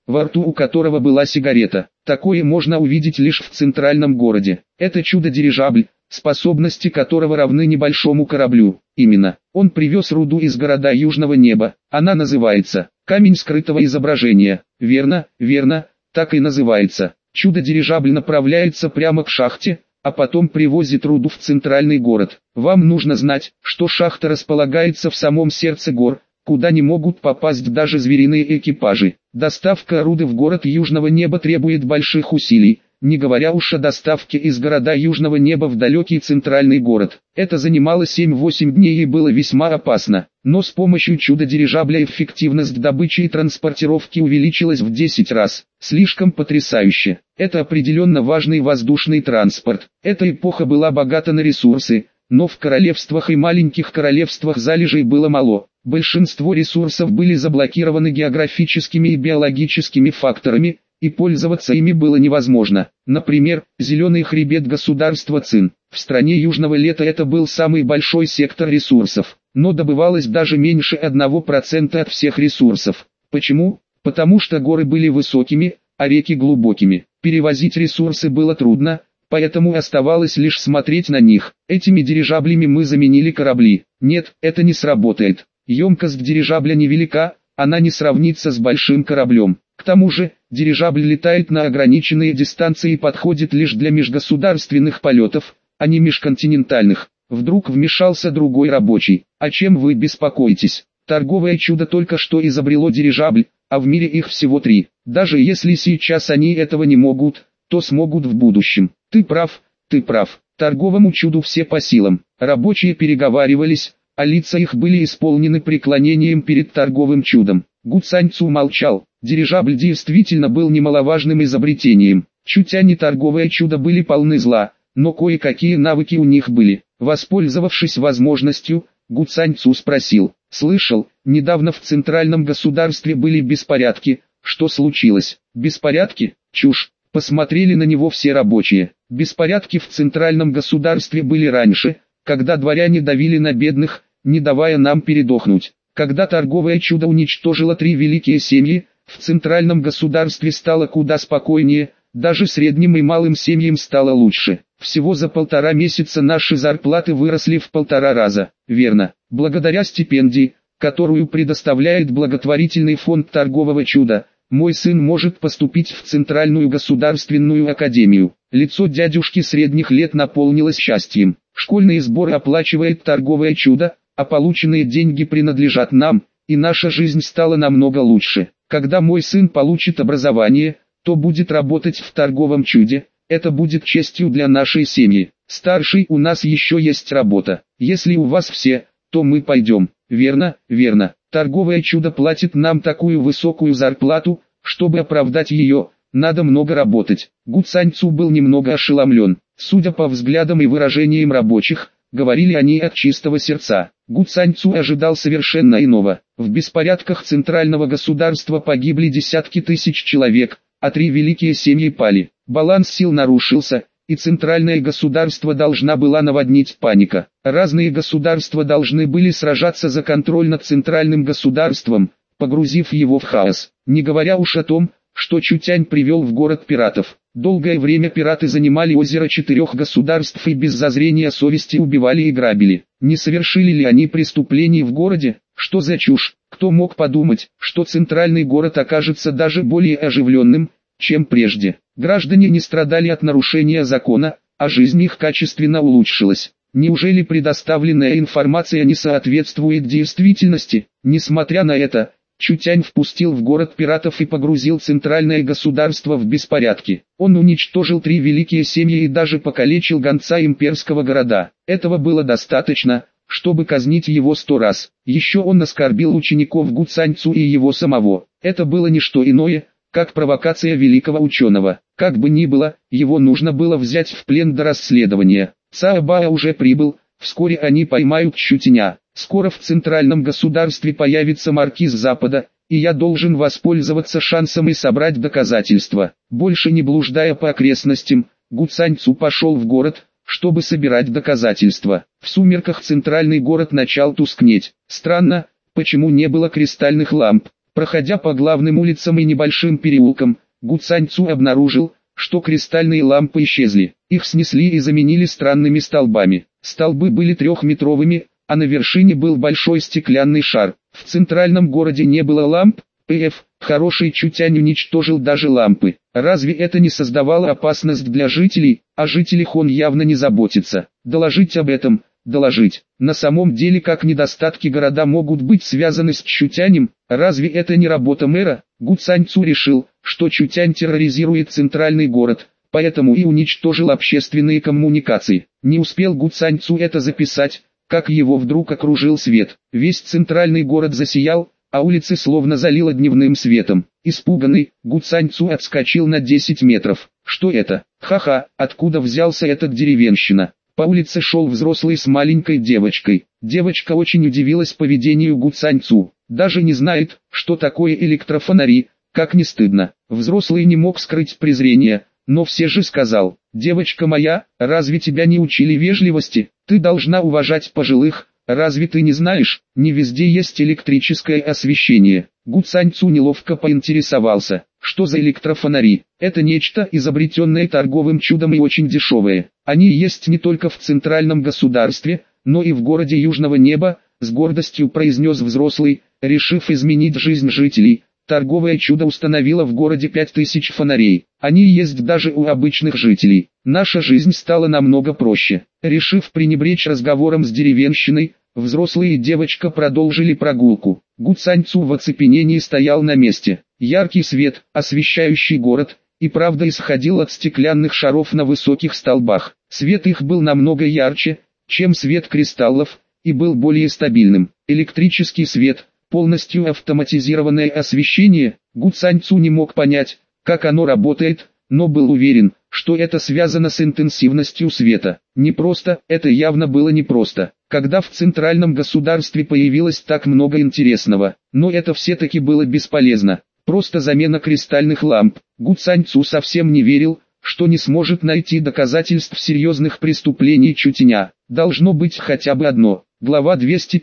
во рту у которого была сигарета. Такое можно увидеть лишь в центральном городе. Это чудо-дирижабль, способности которого равны небольшому кораблю. Именно, он привез руду из города Южного неба. Она называется «Камень скрытого изображения». Верно, верно, так и называется. Чудо-дирижабль направляется прямо к шахте, а потом привозит руду в центральный город. Вам нужно знать, что шахта располагается в самом сердце гор, куда не могут попасть даже звериные экипажи. Доставка руды в город Южного неба требует больших усилий, не говоря уж о доставке из города Южного неба в далекий центральный город. Это занимало 7-8 дней и было весьма опасно. Но с помощью чудо-дирижабля эффективность добычи и транспортировки увеличилась в 10 раз. Слишком потрясающе. Это определенно важный воздушный транспорт. Эта эпоха была богата на ресурсы, но в королевствах и маленьких королевствах залежей было мало. Большинство ресурсов были заблокированы географическими и биологическими факторами, и пользоваться ими было невозможно. Например, зеленый хребет государства Цин. В стране Южного Лета это был самый большой сектор ресурсов, но добывалось даже меньше 1% от всех ресурсов. Почему? Потому что горы были высокими, а реки глубокими. Перевозить ресурсы было трудно, поэтому оставалось лишь смотреть на них. Этими дирижаблями мы заменили корабли. Нет, это не сработает. Емкость дирижабля невелика, она не сравнится с большим кораблем. К тому же, дирижабль летает на ограниченные дистанции и подходит лишь для межгосударственных полетов, а не межконтинентальных. Вдруг вмешался другой рабочий. О чем вы беспокоитесь? Торговое чудо только что изобрело дирижабль, а в мире их всего 3. Даже если сейчас они этого не могут, то смогут в будущем. Ты прав, ты прав. Торговому чуду все по силам. Рабочие переговаривались, а лица их были исполнены преклонением перед торговым чудом. Гу Цаньцу молчал. Дирижабль действительно был немаловажным изобретением. Чутянь и торговое чудо были полны зла, но кое-какие навыки у них были. Воспользовавшись возможностью, Гу Цаньцу спросил: «Слышал, недавно в центральном государстве были беспорядки, что случилось?» «Беспорядки? Чушь!» Посмотрели на него все рабочие. Беспорядки в центральном государстве были раньше, когда дворяне давили на бедных, не давая нам передохнуть. Когда торговое чудо уничтожило 3 великие семьи, в центральном государстве стало куда спокойнее, даже средним и малым семьям стало лучше. Всего за 1,5 месяца наши зарплаты выросли в 1,5 раза. Верно, благодаря стипендии, которую предоставляет благотворительный фонд торгового чуда, мой сын может поступить в Центральную государственную академию. Лицо дядюшки средних лет наполнилось счастьем. Школьные сборы оплачивает торговое чудо, а полученные деньги принадлежат нам, и наша жизнь стала намного лучше. Когда мой сын получит образование, то будет работать в торговом чуде, это будет честью для нашей семьи. Старший, у нас еще есть работа. Если у вас все, то мы пойдем. Верно, верно. Торговое чудо платит нам такую высокую зарплату, чтобы оправдать ее, надо много работать. Гу Цаньцу был немного ошеломлен. Судя по взглядам и выражениям рабочих, говорили они от чистого сердца. Гу Цаньцу ожидал совершенно иного. В беспорядках центрального государства погибли десятки тысяч человек, а 3 великие семьи пали. Баланс сил нарушился, и центральное государство должна была наводнить паника. Разные государства должны были сражаться за контроль над центральным государством, погрузив его в хаос. Не говоря уж о том, что Чутянь привел в город пиратов. Долгое время пираты занимали озеро 4 государств и без зазрения совести убивали и грабили. Не совершили ли они преступлений в городе? Что за чушь? Кто мог подумать, что центральный город окажется даже более оживленным, чем прежде? Граждане не страдали от нарушения закона, а жизнь их качественно улучшилась. Неужели предоставленная информация не соответствует действительности? Несмотря на это, Чутянь впустил в город пиратов и погрузил центральное государство в беспорядки. Он уничтожил 3 великие семьи и даже покалечил гонца имперского города. Этого было достаточно, чтобы казнить его 100 раз. Еще он оскорбил учеников Гу Цаньцу и его самого. Это было не что иное, как провокация великого ученого. Как бы ни было, его нужно было взять в плен до расследования. Цао Бао уже прибыл, вскоре они поймают Чутяня. Скоро в центральном государстве появится маркиз Запада, и я должен воспользоваться шансом и собрать доказательства. Больше не блуждая по окрестностям, Гу Цаньцу пошел в город, чтобы собирать доказательства. В сумерках центральный город начал тускнеть. Странно, почему не было кристальных ламп. Проходя по главным улицам и небольшим переулкам, Гу Цаньцу обнаружил, что кристальные лампы исчезли. Их снесли и заменили странными столбами. Столбы были трехметровыми, а на вершине был большой стеклянный шар. В центральном городе не было ламп. П.Ф. Хороший Чутянь уничтожил даже лампы. Разве это не создавало опасность для жителей? О жителях он явно не заботится. Доложить об этом, доложить. На самом деле, как недостатки города могут быть связаны с Чутянем? Разве это не работа мэра? Гу Цаньцу решил, что Чутянь терроризирует центральный город, поэтому и уничтожил общественные коммуникации. Не успел Гу Цаньцу это записать, как его вдруг окружил свет. Весь центральный город засиял, а улицы словно залило дневным светом. Испуганный, Гу Цаньцу отскочил на 10 метров. Что это? Ха-ха, откуда взялся этот деревенщина? По улице шел взрослый с маленькой девочкой. Девочка очень удивилась поведению Гу Цаньцу. Даже не знает, что такое электрофонари, как не стыдно. Взрослый не мог скрыть презрение, но все же сказал: «Девочка моя, разве тебя не учили вежливости? Ты должна уважать пожилых. Разве ты не знаешь, не везде есть электрическое освещение?» Гу Цаньцу неловко поинтересовался: «Что за электрофонари?» «Это нечто, изобретенное торговым чудом и очень дешевое. Они есть не только в центральном государстве, но и в городе Южного Неба», с гордостью произнес взрослый, решив изменить жизнь жителей. Торговое чудо установило в городе 5000 фонарей. Они есть даже у обычных жителей. Наша жизнь стала намного проще. Решив пренебречь разговором с деревенщиной, взрослые и девочка продолжили прогулку. Гу Цаньцу в оцепенении стоял на месте. Яркий свет, освещающий город, и правда исходил от стеклянных шаров на высоких столбах. Свет их был намного ярче, чем свет кристаллов, и был более стабильным. Электрический свет, полностью автоматизированное освещение. Гу Цаньцу не мог понять, как оно работает, но был уверен, что это связано с интенсивностью света. Непросто, это явно было непросто, когда в центральном государстве появилось так много интересного, но это все-таки было бесполезно. Просто замена кристальных ламп. Гу Цаньцу совсем не верил, что не сможет найти доказательств серьезных преступлений Чутяня. Должно быть хотя бы одно. Глава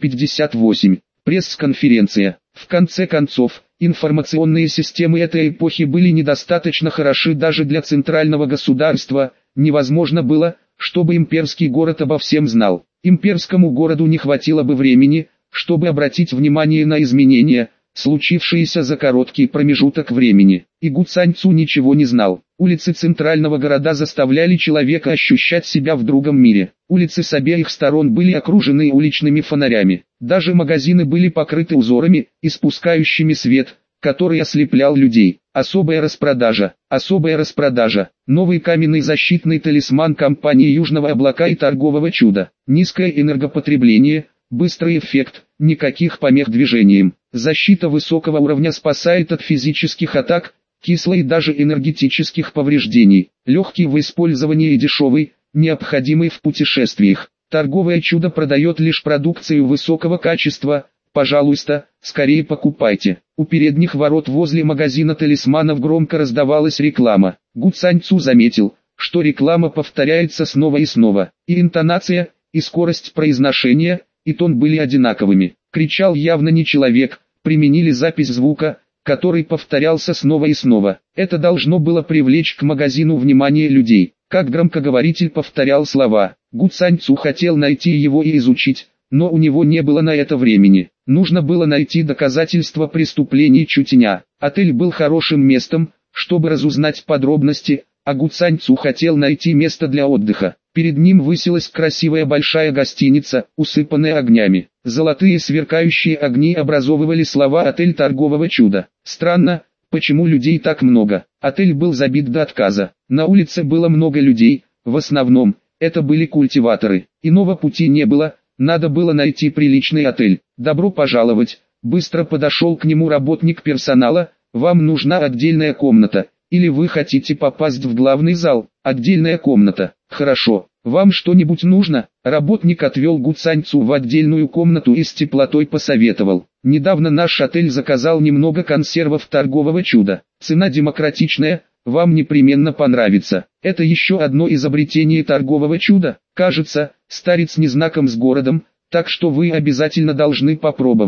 258. Пресс-конференция. В конце концов, информационные системы этой эпохи были недостаточно хороши даже для центрального государства. Невозможно было, чтобы имперский город обо всем знал. Имперскому городу не хватило бы времени, чтобы обратить внимание на изменения, случившиеся за короткий промежуток времени. И Гу Цаньцу ничего не знал. Улицы центрального города заставляли человека ощущать себя в другом мире. Улицы с обеих сторон были окружены уличными фонарями. Даже магазины были покрыты узорами, испускающими свет, который ослеплял людей. Особая распродажа. Особая распродажа. Новый каменный защитный талисман компании Южного Облака и торгового чуда. Низкое энергопотребление, быстрый эффект, никаких помех движениям. Защита высокого уровня спасает от физических атак, кислой и даже энергетических повреждений. Легкий в использовании и дешевый, необходимый в путешествиях. Торговое чудо продает лишь продукцию высокого качества. Пожалуйста, скорее покупайте. У передних ворот возле магазина талисманов громко раздавалась реклама. Гу Цаньцу заметил, что реклама повторяется снова и снова. И интонация, и скорость произношения, и тон были одинаковыми. Кричал явно не человек, применили запись звука, который повторялся снова и снова. Это должно было привлечь к магазину внимание людей. Как громкоговоритель повторял слова. Гу Цаньцу хотел найти его и изучить, но у него не было на это времени. Нужно было найти доказательства преступлений Чутяня. Отель был хорошим местом, чтобы разузнать подробности, а Гу Цаньцу хотел найти место для отдыха. Перед ним высилась красивая большая гостиница, усыпанная огнями. Золотые сверкающие огни образовывали слова «Отель торгового чуда». Странно, почему людей так много. Отель был забит до отказа. На улице было много людей, в основном, это были культиваторы. Иного пути не было, надо было найти приличный отель. «Добро пожаловать», быстро подошел к нему работник персонала, «вам нужна отдельная комната, или вы хотите попасть в главный зал?» «Отдельная комната, хорошо. Вам что-нибудь нужно?» Работник отвел Гу Цаньцу в отдельную комнату и с теплотой посоветовал. «Недавно наш отель заказал немного консервов торгового чуда. Цена демократичная, вам непременно понравится. Это еще одно изобретение торгового чуда. Кажется, старец не знаком с городом, так что вы обязательно должны попробовать».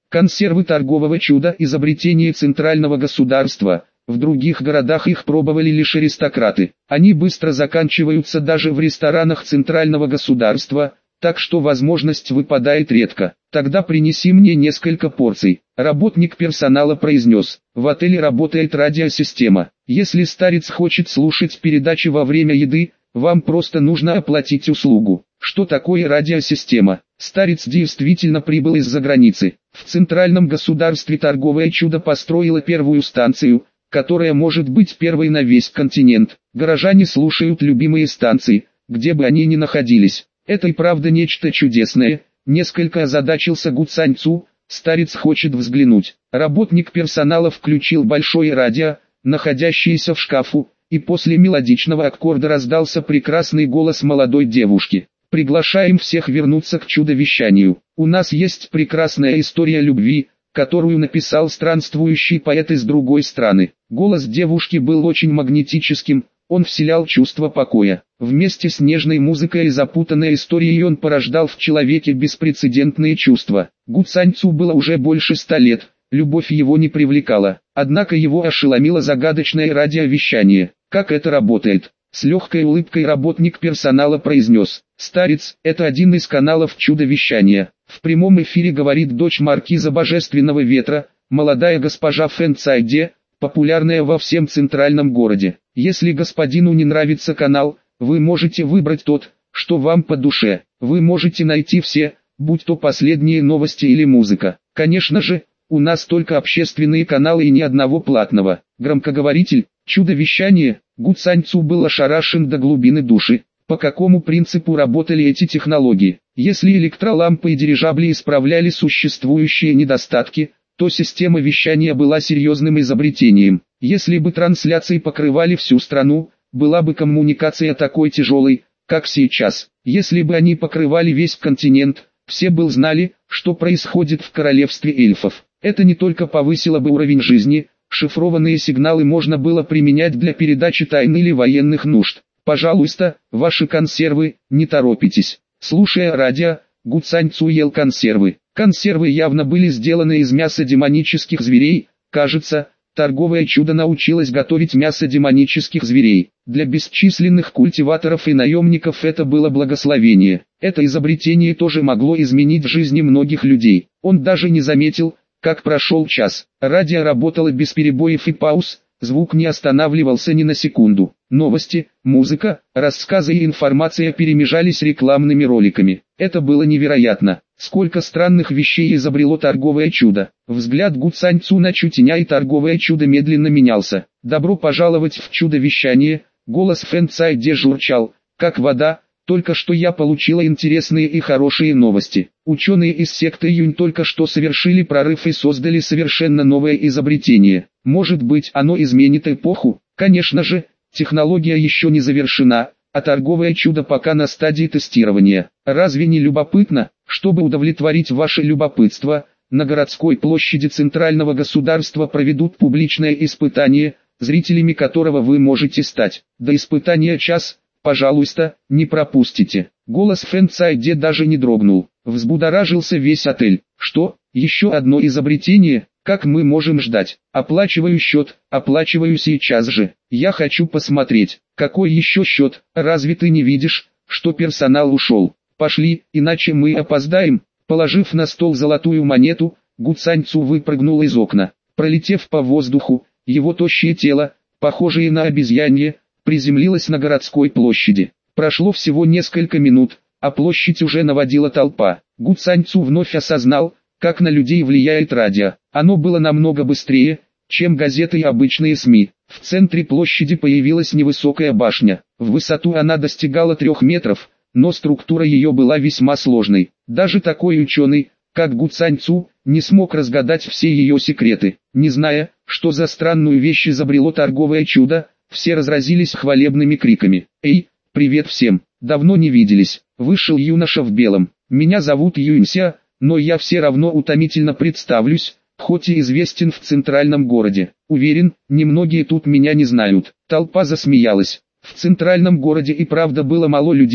Консервы торгового чуда – изобретение центрального государства. В других городах их пробовали лишь аристократы. Они быстро заканчиваются даже в ресторанах центрального государства, так что возможность выпадает редко. Тогда принеси мне несколько порций. Работник персонала произнес. В отеле работает радиосистема. Если старец хочет слушать передачи во время еды, вам просто нужно оплатить услугу. Что такое радиосистема? Старец действительно прибыл из-за границы. В центральном государстве торговое чудо построило первую станцию, которая может быть первой на весь континент. Горожане слушают любимые станции, где бы они ни находились. Это и правда нечто чудесное. Несколько озадачился Гу Цаньцу, старец хочет взглянуть. Работник персонала включил большое радио, находящееся в шкафу, и после мелодичного аккорда раздался прекрасный голос молодой девушки. Приглашаем всех вернуться к чудовещанию. У нас есть прекрасная история любви, которую написал странствующий поэт из другой страны. Голос девушки был очень магнетическим, он вселял чувство покоя. Вместе с нежной музыкой и запутанной историей он порождал в человеке беспрецедентные чувства. Гу Цаньцу было уже больше 100 лет, любовь его не привлекала. Однако его ошеломило загадочное радиовещание. Как это работает? С легкой улыбкой работник персонала произнес. Старец, это один из каналов чудовещания. В прямом эфире говорит дочь маркиза Божественного Ветра, молодая госпожа Фэн Цайде, популярная во всем центральном городе. Если господину не нравится канал, вы можете выбрать тот, что вам по душе. Вы можете найти все, будь то последние новости или музыка. Конечно же, у нас только общественные каналы и ни одного платного. Громкоговоритель, чудовещание. Гу Цаньцу был ошарашен до глубины души. По какому принципу работали эти технологии? Если электролампы и дирижабли исправляли существующие недостатки, то система вещания была серьезным изобретением. Если бы трансляции покрывали всю страну, была бы коммуникация такой тяжелой, как сейчас. Если бы они покрывали весь континент, все бы знали, что происходит в королевстве эльфов. Это не только повысило бы уровень жизни, шифрованные сигналы можно было применять для передачи тайн или военных нужд. Пожалуйста, ваши консервы, не торопитесь. Слушая радио, Гу Цаньцу ел консервы. Консервы явно были сделаны из мяса демонических зверей. Кажется, торговое чудо научилось готовить мясо демонических зверей. Для бесчисленных культиваторов и наемников это было благословение. Это изобретение тоже могло изменить жизни многих людей. Он даже не заметил, как прошел час. Радио работало без перебоев и пауз, звук не останавливался ни на секунду. Новости, музыка, рассказы и информация перемежались рекламными роликами. Это было невероятно. Сколько странных вещей изобрело торговое чудо. Взгляд Гу Цаньцу на чутеня и торговое чудо медленно менялся. Добро пожаловать в чудовещание. Голос Фэн Цайде журчал, как вода. Только что я получила интересные и хорошие новости. Ученые из секты Юнь только что совершили прорыв и создали совершенно новое изобретение. Может быть, оно изменит эпоху? Конечно же, технология еще не завершена, а торговое чудо пока на стадии тестирования. Разве не любопытно? Чтобы удовлетворить ваше любопытство, на городской площади центрального государства проведут публичное испытание, зрителями которого вы можете стать. До испытания час. Пожалуйста, не пропустите. Голос Фэн Цайде даже не дрогнул. Взбудоражился весь отель. Что, еще одно изобретение? Как мы можем ждать? Оплачиваю счет, оплачиваю сейчас же. Я хочу посмотреть. Какой еще счет? Разве ты не видишь, что персонал ушел? Пошли, иначе мы опоздаем. Положив на стол золотую монету, Гу Цаньцу выпрыгнул из окна. Пролетев по воздуху, его тощее тело, похожее на обезьянье, приземлилась на городской площади. Прошло всего несколько минут, а площадь уже наводила толпа. Гу Цаньцу вновь осознал, как на людей влияет радио. Оно было намного быстрее, чем газеты и обычные СМИ. В центре площади появилась невысокая башня. В высоту она достигала 3 метров, но структура ее была весьма сложной. Даже такой ученый, как Гу Цаньцу, не смог разгадать все ее секреты. Не зная, что за странную вещь изобрело торговое чудо, все разразились хвалебными криками. «Эй, привет всем! Давно не виделись!» Вышел юноша в белом. «Меня зовут Юнься, но я все равно утомительно представлюсь, хоть и известен в центральном городе. Уверен, немногие тут меня не знают». Толпа засмеялась. В центральном городе и правда было мало людей,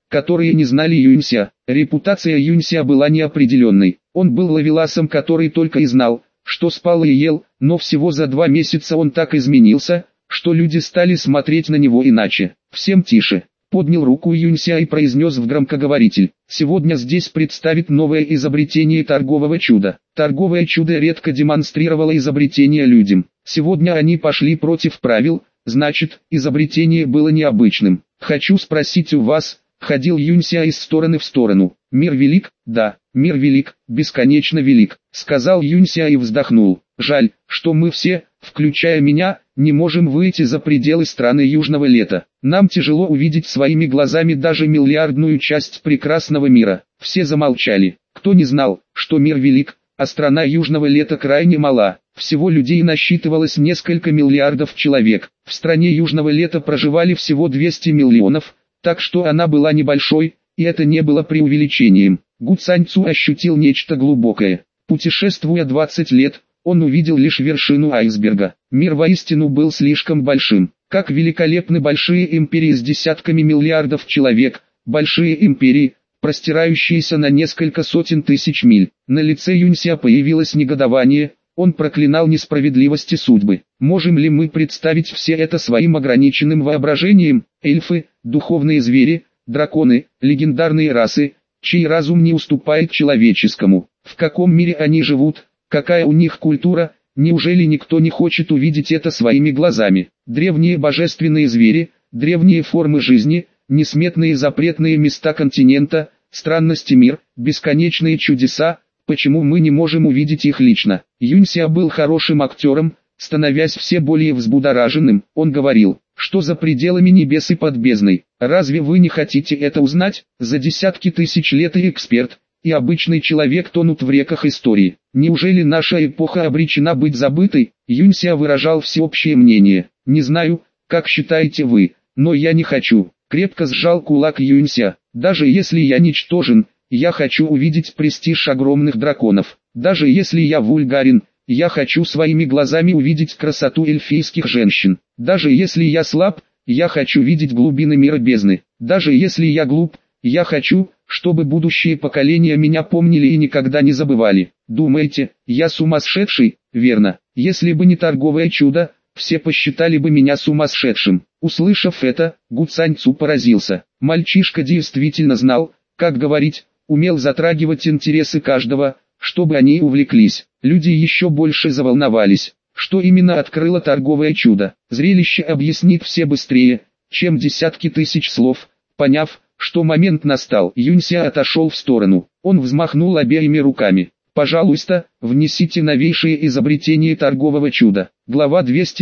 которые не знали Юнься. Репутация Юнься была неопределенной. Он был ловеласом, который только и знал, что спал и ел, но всего за 2 месяца он так изменился, что люди стали смотреть на него иначе. «Всем тише!» — поднял руку Юнься и произнес в громкоговоритель. «Сегодня здесь представит новое изобретение торгового чуда». Торговое чудо редко демонстрировало изобретение людям. Сегодня они пошли против правил, значит, изобретение было необычным. «Хочу спросить у вас», — ходил Юнься из стороны в сторону. «Мир велик?» «Да, мир велик, бесконечно велик», — сказал Юнься и вздохнул. «Жаль, что мы все, включая меня, не можем выйти за пределы страны Южного Лета. Нам тяжело увидеть своими глазами даже миллиардную часть прекрасного мира». Все замолчали. Кто не знал, что мир велик, а страна Южного Лета крайне мала. Всего людей насчитывалось несколько миллиардов человек. В стране Южного Лета проживали всего 200 миллионов, так что она была небольшой, и это не было преувеличением. Гу Цаньцу ощутил нечто глубокое. Путешествуя 20 лет, он увидел лишь вершину айсберга. Мир воистину был слишком большим. Как великолепны большие империи с десятками миллиардов человек, большие империи, простирающиеся на несколько сотен тысяч миль. На лице Юнься появилось негодование, он проклинал несправедливости судьбы. Можем ли мы представить все это своим ограниченным воображением? Эльфы, духовные звери, драконы, легендарные расы, чей разум не уступает человеческому. В каком мире они живут, какая у них культура, неужели никто не хочет увидеть это своими глазами? Древние божественные звери, древние формы жизни, несметные запретные места континента, странности мир, бесконечные чудеса, почему мы не можем увидеть их лично? Юнься был хорошим актером, становясь все более взбудораженным. Он говорил, что за пределами небес и под бездной. Разве вы не хотите это узнать? За десятки тысяч лет и эксперт, и обычный человек тонут в реках истории. Неужели наша эпоха обречена быть забытой? Юнься выражал всеобщее мнение. Не знаю, как считаете вы, но я не хочу. Крепко сжал кулак Юнься. Даже если я ничтожен, я хочу увидеть престиж огромных драконов. Даже если я вульгарен, я хочу своими глазами увидеть красоту эльфийских женщин. Даже если я слаб, я хочу видеть глубины мира бездны. Даже если я глуп, я хочу, чтобы будущие поколения меня помнили и никогда не забывали. Думаете, я сумасшедший? Верно. Если бы не торговое чудо, все посчитали бы меня сумасшедшим. Услышав это, Гу Цаньцу поразился. Мальчишка действительно знал, как говорить, умел затрагивать интересы каждого, чтобы они увлеклись. Люди еще больше заволновались. Что именно открыло торговое чудо? Зрелище объяснит все быстрее, чем десятки тысяч слов. Поняв, что момент настал, Юнься отошел в сторону. Он взмахнул обеими руками. «Пожалуйста, внесите новейшее изобретение торгового чуда». Глава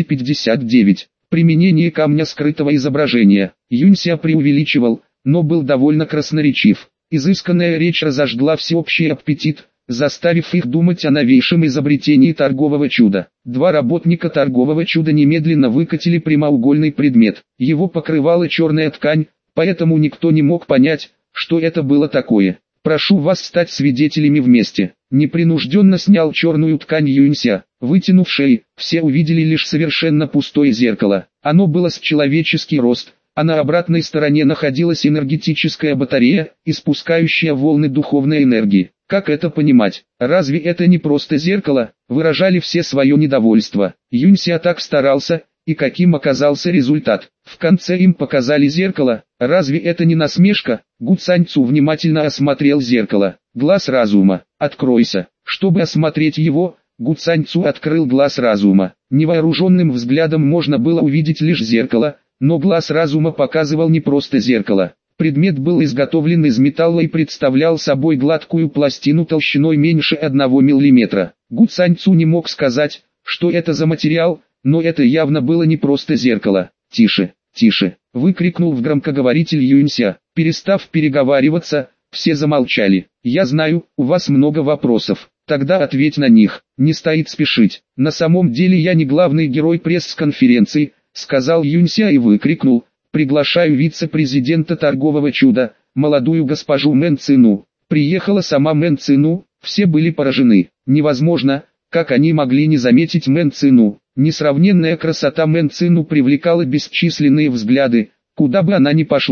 259. Применение камня скрытого изображения. Юнься преувеличивал, но был довольно красноречив. Изысканная речь разожгла всеобщий аппетит, заставив их думать о новейшем изобретении торгового чуда. Два работника торгового чуда немедленно выкатили прямоугольный предмет. Его покрывала черная ткань, поэтому никто не мог понять, что это было такое. «Прошу вас стать свидетелями вместе». Непринужденно снял черную ткань Юнься, вытянув шею. Все увидели лишь совершенно пустое зеркало. Оно было с человеческий рост, а на обратной стороне находилась энергетическая батарея, испускающая волны духовной энергии. Как это понимать? Разве это не просто зеркало? Выражали все свое недовольство. Юнься так старался, и каким оказался результат? В конце им показали зеркало. Разве это не насмешка? Гу Цаньцу внимательно осмотрел зеркало. Глаз разума. Откройся. Чтобы осмотреть его, Гу Цаньцу открыл глаз разума. Невооруженным взглядом можно было увидеть лишь зеркало, но глаз разума показывал не просто зеркало. Предмет был изготовлен из металла и представлял собой гладкую пластину толщиной меньше 1 мм. Гу Цаньцу не мог сказать, что это за материал, но это явно было не просто зеркало. «Тише, тише!» — выкрикнул в громкоговоритель Юнься. Перестав переговариваться, все замолчали. «Я знаю, у вас много вопросов. Тогда ответь на них. Не стоит спешить. На самом деле я не главный герой пресс-конференции», — сказал Юнься и выкрикнул. «Приглашаю вице-президента торгового чуда, молодую госпожу Мэн Цину». Приехала сама Мэн Цину, все были поражены. Невозможно, как они могли не заметить Мэн Цину. Несравненная красота Мэн Цину привлекала бесчисленные взгляды, куда бы она ни пошла.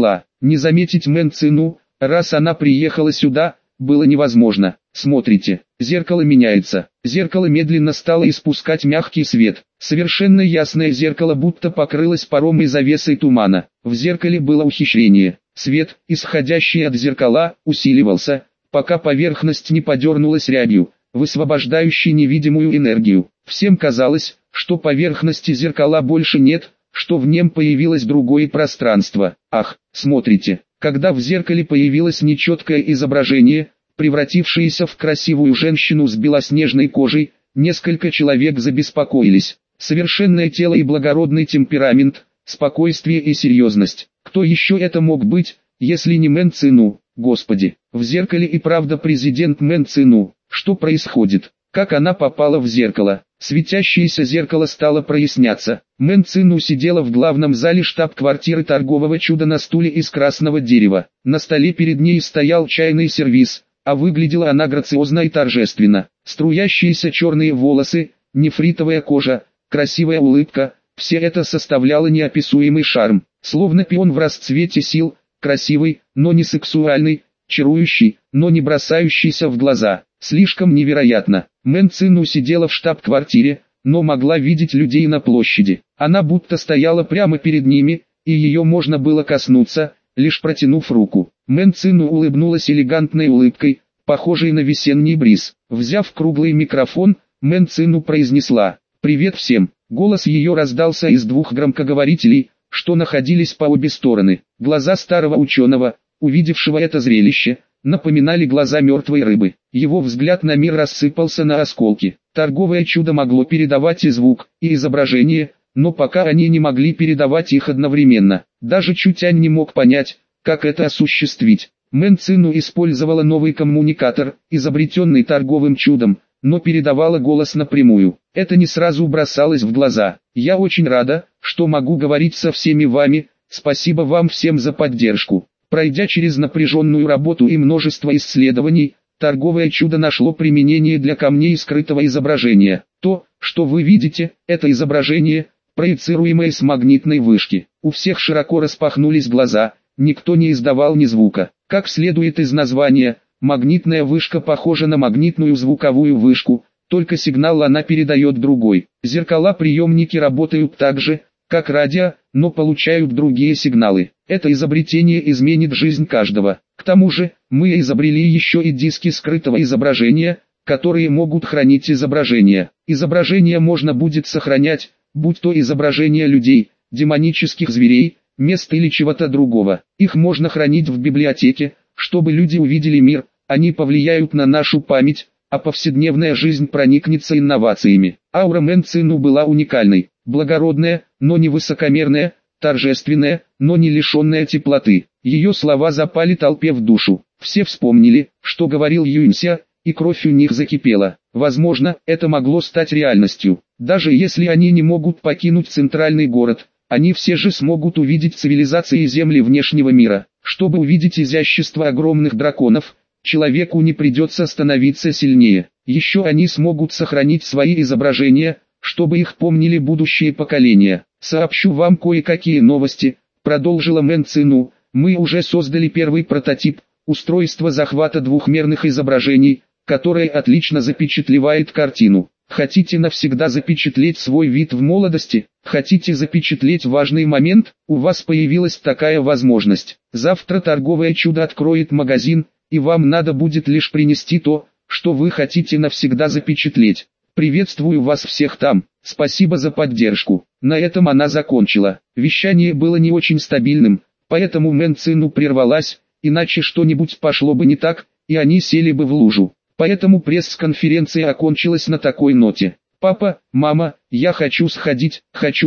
Не заметить Мэн Цину, раз она приехала сюда, было невозможно. Смотрите, зеркало меняется. Зеркало медленно стало испускать мягкий свет. Совершенно ясное зеркало будто покрылось паромой завесой тумана. В зеркале было ухищрение. Свет, исходящий от зеркала, усиливался, пока поверхность не подернулась рябью, высвобождающей невидимую энергию. Всем казалось, что поверхности зеркала больше нет, что в нем появилось другое пространство. Ах, смотрите, когда в зеркале появилось нечеткое изображение, превратившееся в красивую женщину с белоснежной кожей, несколько человек забеспокоились. Совершенное тело и благородный темперамент, спокойствие и серьезность. Кто еще это мог быть, если не Мэн Цину? Господи, в зеркале и правда президент Мэн Цину. Что происходит? Как она попала в зеркало? Светящееся зеркало стало проясняться. Мэн Цину сидела в главном зале штаб-квартиры торгового чуда на стуле из красного дерева. На столе перед ней стоял чайный сервиз, а выглядела она грациозно и торжественно. Струящиеся черные волосы, нефритовая кожа, красивая улыбка – все это составляло неописуемый шарм. Словно пион в расцвете сил, красивый, но не сексуальный, чарующий, но не бросающийся в глаза. Слишком невероятно. Мэн Цину сидела в штаб-квартире, но могла видеть людей на площади. Она будто стояла прямо перед ними, и ее можно было коснуться, лишь протянув руку. Мэн Цину улыбнулась элегантной улыбкой, похожей на весенний бриз. Взяв круглый микрофон, Мэн Цину произнесла: «Привет всем». Голос ее раздался из двух громкоговорителей, что находились по обе стороны. Глаза старого ученого, увидевшего это зрелище, напоминали глаза мертвой рыбы. Его взгляд на мир рассыпался на осколки. Торговое чудо могло передавать и звук, и изображение, но пока они не могли передавать их одновременно. Даже Чутянь не мог понять, как это осуществить. Мэн Цину использовала новый коммуникатор, изобретенный торговым чудом, но передавала голос напрямую. Это не сразу бросалось в глаза. «Я очень рада, что могу говорить со всеми вами, спасибо вам всем за поддержку». Пройдя через напряженную работу и множество исследований, торговое чудо нашло применение для камней скрытого изображения. То, что вы видите, это изображение, проецируемое с магнитной вышки. У всех широко распахнулись глаза, никто не издавал ни звука. Как следует из названия, магнитная вышка похожа на магнитную звуковую вышку, только сигнал она передает другой. Зеркала-приемники работают так же, как радио, но получают другие сигналы. Это изобретение изменит жизнь каждого. К тому же, мы изобрели еще и диски скрытого изображения, которые могут хранить изображения. Изображение можно будет сохранять, будь то изображение людей, демонических зверей, мест или чего-то другого. Их можно хранить в библиотеке, чтобы люди увидели мир, они повлияют на нашу память, а повседневная жизнь проникнется инновациями. Аура Мэн Цину была уникальной, благородная, но не высокомерная, торжественная, но не лишенная теплоты. Ее слова запали толпе в душу. Все вспомнили, что говорил Юнься, и кровь у них закипела. Возможно, это могло стать реальностью. Даже если они не могут покинуть центральный город, они все же смогут увидеть цивилизации и земли внешнего мира. Чтобы увидеть изящество огромных драконов, человеку не придется становиться сильнее. Еще они смогут сохранить свои изображения, чтобы их помнили будущие поколения. «Сообщу вам кое-какие новости», — продолжила Мэн Цину. «Мы уже создали первый прототип, устройство захвата двухмерных изображений, которое отлично запечатлевает картину. Хотите навсегда запечатлеть свой вид в молодости? Хотите запечатлеть важный момент? У вас появилась такая возможность. Завтра торговое чудо откроет магазин, и вам надо будет лишь принести то, что вы хотите навсегда запечатлеть. Приветствую вас всех там, спасибо за поддержку». На этом она закончила. Вещание было не очень стабильным, поэтому Мэн Цину прервалась, иначе что-нибудь пошло бы не так, и они сели бы в лужу. Поэтому пресс-конференция окончилась на такой ноте. «Папа, мама, я хочу сходить,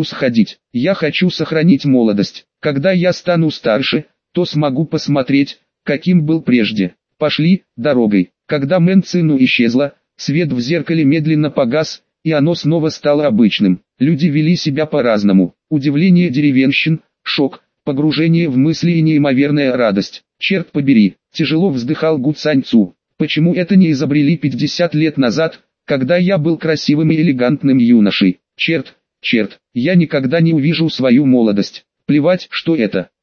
я хочу сохранить молодость. Когда я стану старше, то смогу посмотреть, каким был прежде. Пошли, дорогой». Когда Мэн Цину исчезла, свет в зеркале медленно погас, и оно снова стало обычным. Люди вели себя по-разному. Удивление деревенщин, шок, погружение в мысли и неимоверная радость. «Черт побери», тяжело вздыхал Гу Цань Цу. «Почему это не изобрели 50 лет назад, когда я был красивым и элегантным юношей? Черт, я никогда не увижу свою молодость. Плевать, что это.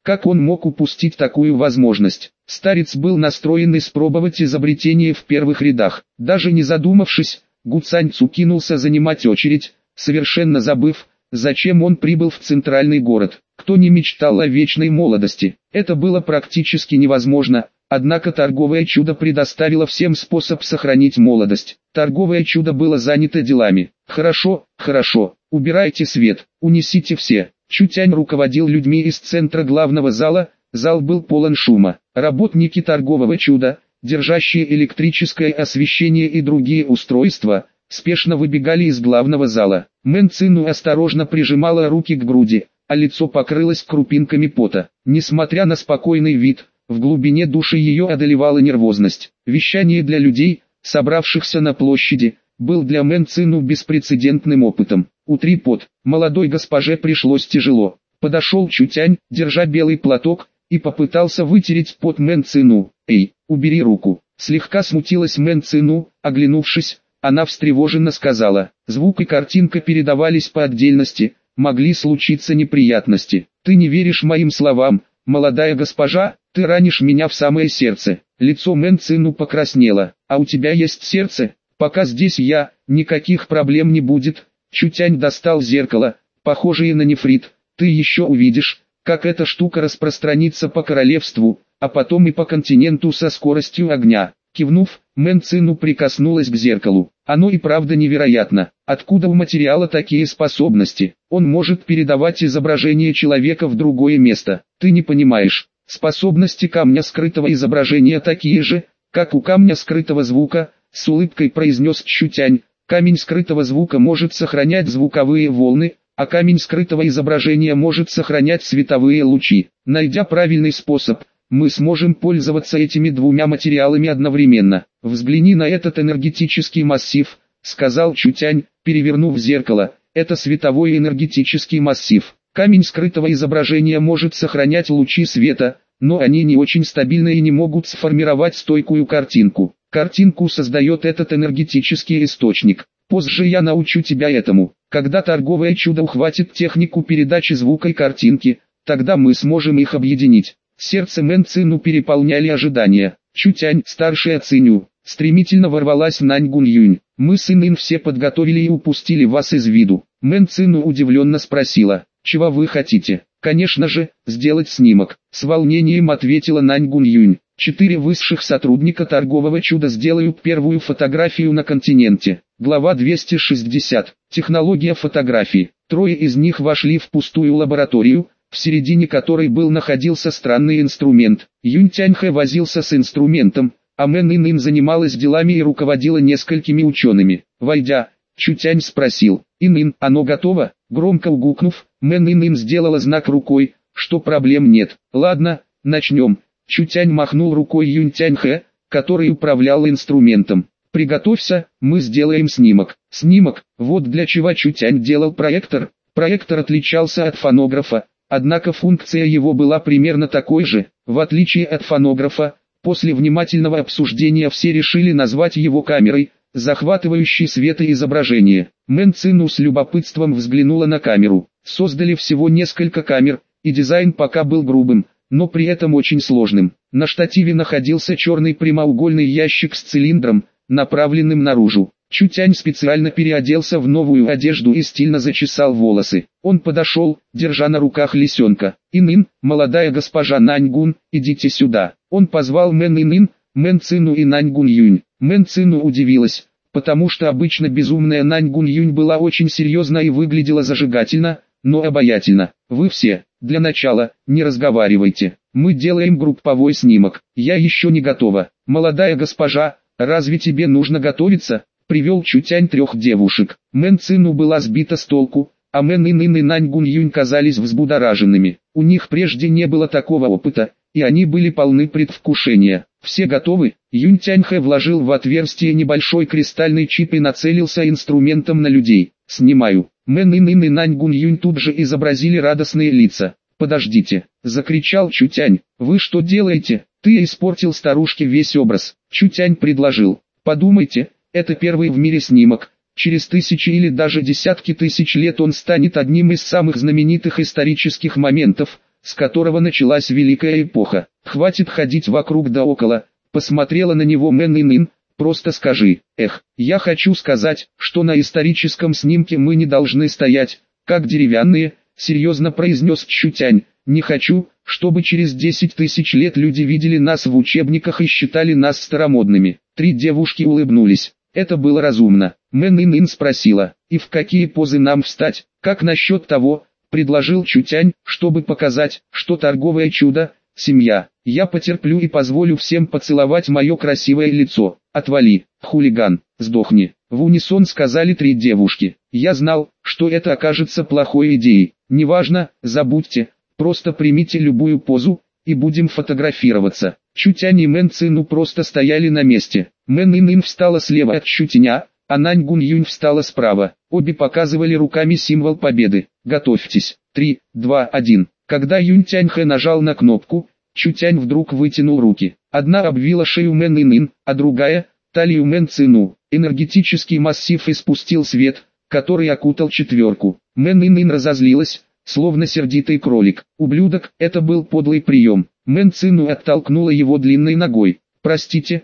Как он мог упустить такую возможность? Старец был настроен испробовать изобретение в первых рядах. Даже не задумавшись, Гу Цаньцу кинулся занимать очередь, совершенно забыв, зачем он прибыл в центральный город. Кто не мечтал о вечной молодости? Это было практически невозможно, однако торговое чудо предоставило всем способ сохранить молодость. Торговое чудо было занято делами. «Хорошо, хорошо, убирайте свет, унесите все». Чутянь руководил людьми из центра главного зала, зал был полон шума. Работники торгового чуда, держащие электрическое освещение и другие устройства, спешно выбегали из главного зала. Мэн Цину осторожно прижимала руки к груди, а лицо покрылось крупинками пота. Несмотря на спокойный вид, в глубине души ее одолевала нервозность. Вещание для людей, собравшихся на площади, был для Мэн Цину беспрецедентным опытом. Утри пот. Молодой госпоже пришлось тяжело. Подошел Чутянь, держа белый платок, и попытался вытереть пот Мэн Цину. «Эй, убери руку!» Слегка смутилась Мэн Цину, оглянувшись, она встревоженно сказала. Звук и картинка передавались по отдельности, могли случиться неприятности. «Ты не веришь моим словам, молодая госпожа, ты ранишь меня в самое сердце». Лицо Мэн Цину покраснело. «А у тебя есть сердце? Пока здесь я, никаких проблем не будет». Чутянь достал зеркало, похожее на нефрит. «Ты еще увидишь, как эта штука распространится по королевству, а потом и по континенту со скоростью огня». Кивнув, Мэн Цину прикоснулась к зеркалу. Оно и правда невероятно. Откуда у материала такие способности? Он может передавать изображение человека в другое место. Ты не понимаешь. Способности камня скрытого изображения такие же, как у камня скрытого звука, с улыбкой произнес Чутянь. Камень скрытого звука может сохранять звуковые волны, а камень скрытого изображения может сохранять световые лучи. Найдя правильный способ, мы сможем пользоваться этими двумя материалами одновременно. Взгляни на этот энергетический массив, сказал Чутянь, перевернув зеркало. Это световой энергетический массив. Камень скрытого изображения может сохранять лучи света, но они не очень стабильны и не могут сформировать стойкую картинку. Картинку создает этот энергетический источник. Позже я научу тебя этому. Когда торговое чудо ухватит технику передачи звука и картинки, тогда мы сможем их объединить. Сердце Мэн Цину переполняли ожидания. Чутянь, старшая Циню, стремительно ворвалась в Нань Гуньюнь. Мы с Инин все подготовили и упустили вас из виду. Мэн Цину удивленно спросила, чего вы хотите? Конечно же, сделать снимок. С волнением ответила Нань Гуньюнь. 4 высших сотрудника торгового чуда сделают первую фотографию на континенте. Глава 260. Технология фотографии. 3 из них вошли в пустую лабораторию, в середине которой находился странный инструмент. Юнь Тяньхэ возился с инструментом, а Мэн Ин занималась делами и руководила несколькими учеными. Войдя, Чутянь спросил, «Ин, оно готово?» Громко угукнув, Мэн Ин сделала знак рукой, что проблем нет. «Ладно, начнем». Чутянь махнул рукой Юнь Тяньхэ, который управлял инструментом. «Приготовься, мы сделаем снимок». Снимок, вот для чего Чутянь делал проектор. Проектор отличался от фонографа, однако функция его была примерно такой же. В отличие от фонографа, после внимательного обсуждения все решили назвать его камерой, захватывающей свет и изображение. Мэн Цину с любопытством взглянула на камеру. Создали всего несколько камер, и дизайн пока был грубым, но при этом очень сложным. На штативе находился черный прямоугольный ящик с цилиндром, направленным наружу. Чутянь специально переоделся в новую одежду и стильно зачесал волосы. Он подошел, держа на руках лисенка. «Ин, молодая госпожа Наньгун, идите сюда». Он позвал Мэн Цину и Нань Гуньюнь. Мэн Цину удивилась, потому что обычно безумная Нань Гуньюнь была очень серьезна и выглядела зажигательно, но обаятельно. «Вы все, для начала, не разговаривайте. Мы делаем групповой снимок. Я еще не готова. Молодая госпожа, разве тебе нужно готовиться?» Привел Чутянь 3 девушек. Мэн Цину была сбита с толку, а Мэн Ин и Нань Гуньюнь казались взбудораженными. У них прежде не было такого опыта, и они были полны предвкушения. «Все готовы?» Юнь Тяньхэ вложил в отверстие небольшой кристальный чип и нацелился инструментом на людей. «Снимаю». Мэн Ин и Нань Гуньюнь тут же изобразили радостные лица. «Подождите!» — закричал Чутянь. «Вы что делаете? Ты испортил старушке весь образ». Чутянь предложил. «Подумайте, это первый в мире снимок. Через тысячи или даже десятки тысяч лет он станет одним из самых знаменитых исторических моментов, с которого началась великая эпоха. Хватит ходить вокруг да около, посмотрела на него Мэн Ин. Просто скажи. Я хочу сказать, что на историческом снимке мы не должны стоять, как деревянные, серьезно произнес Чутянь. Не хочу, чтобы через 10 тысяч лет люди видели нас в учебниках и считали нас старомодными. Три девушки улыбнулись. Это было разумно. Мэн Ин спросила, и в какие позы нам встать? Как насчет того, предложил Чутянь, чтобы показать, что торговое чудо, семья. Я потерплю и позволю всем поцеловать мое красивое лицо. Отвали, хулиган, сдохни. В унисон сказали три девушки. Я знал, что это окажется плохой идеей. Неважно, забудьте, просто примите любую позу, и будем фотографироваться. Чутянь и Мэн Цину просто стояли на месте. Мэн Ин встала слева от Чутяня, а Нань Гун Юнь встала справа. Обе показывали руками символ победы. Готовьтесь. 3, 2, 1. Когда Юнь Тяньхэ нажал на кнопку, Чутянь вдруг вытянул руки. Одна обвила шею Мэн Ин, а другая – талию Мэн Цину. Энергетический массив испустил свет, который окутал четверку. Мэн Ин разозлилась, словно сердитый кролик. Ублюдок, это был подлый прием. Мэн Цину оттолкнула его длинной ногой. Простите,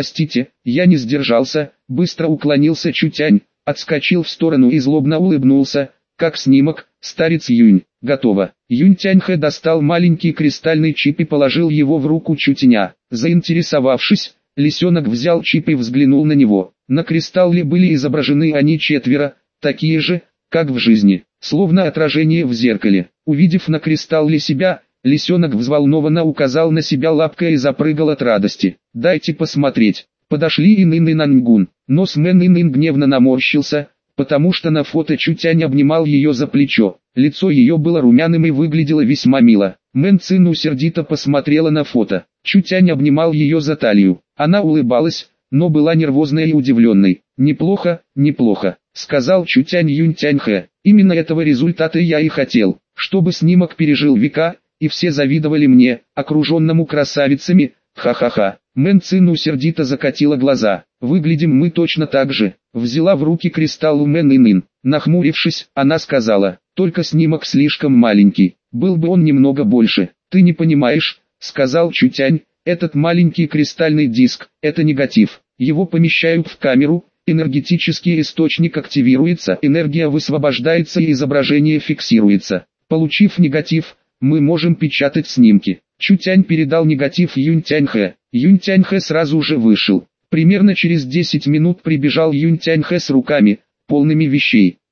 я не сдержался, быстро уклонился Чутянь, отскочил в сторону и злобно улыбнулся, как снимок. Старец Юнь, готово. Юнь Тяньхэ достал маленький кристальный чип и положил его в руку Чутяня. Заинтересовавшись, лисенок взял чип и взглянул на него. На кристалле были изображены они четверо, такие же, как в жизни, словно отражение в зеркале. Увидев на кристалле себя, лисенок взволнованно указал на себя лапкой и запрыгал от радости. «Дайте посмотреть». Подошли Ин и Наньгун. Нос Мэн Ин гневно наморщился, потому что на фото Чутянь обнимал ее за плечо. Лицо ее было румяным и выглядело весьма мило. Мэн Цину сердито посмотрела на фото. Чутянь обнимал ее за талию. Она улыбалась, но была нервозной и удивленной. «Неплохо, сказал Чутянь Юнь Тяньхэ. «Именно этого результата я и хотел, чтобы снимок пережил века, и все завидовали мне, окруженному красавицами, ха-ха-ха». Мэн Цину сердито закатила глаза. «Выглядим мы точно так же». Взяла в руки кристалл у Мэн Ин. Нахмурившись, она сказала, «Только снимок слишком маленький, был бы он немного больше». «Ты не понимаешь», сказал Чутянь, «этот маленький кристальный диск, это негатив. Его помещают в камеру, энергетический источник активируется, энергия высвобождается и изображение фиксируется. Получив негатив, мы можем печатать снимки». Чутянь передал негатив Юнь Тяньхэ. Юнь Тяньхэ сразу же вышел. Примерно через 10 минут прибежал Юнь Тяньхэ с руками, полными вещей.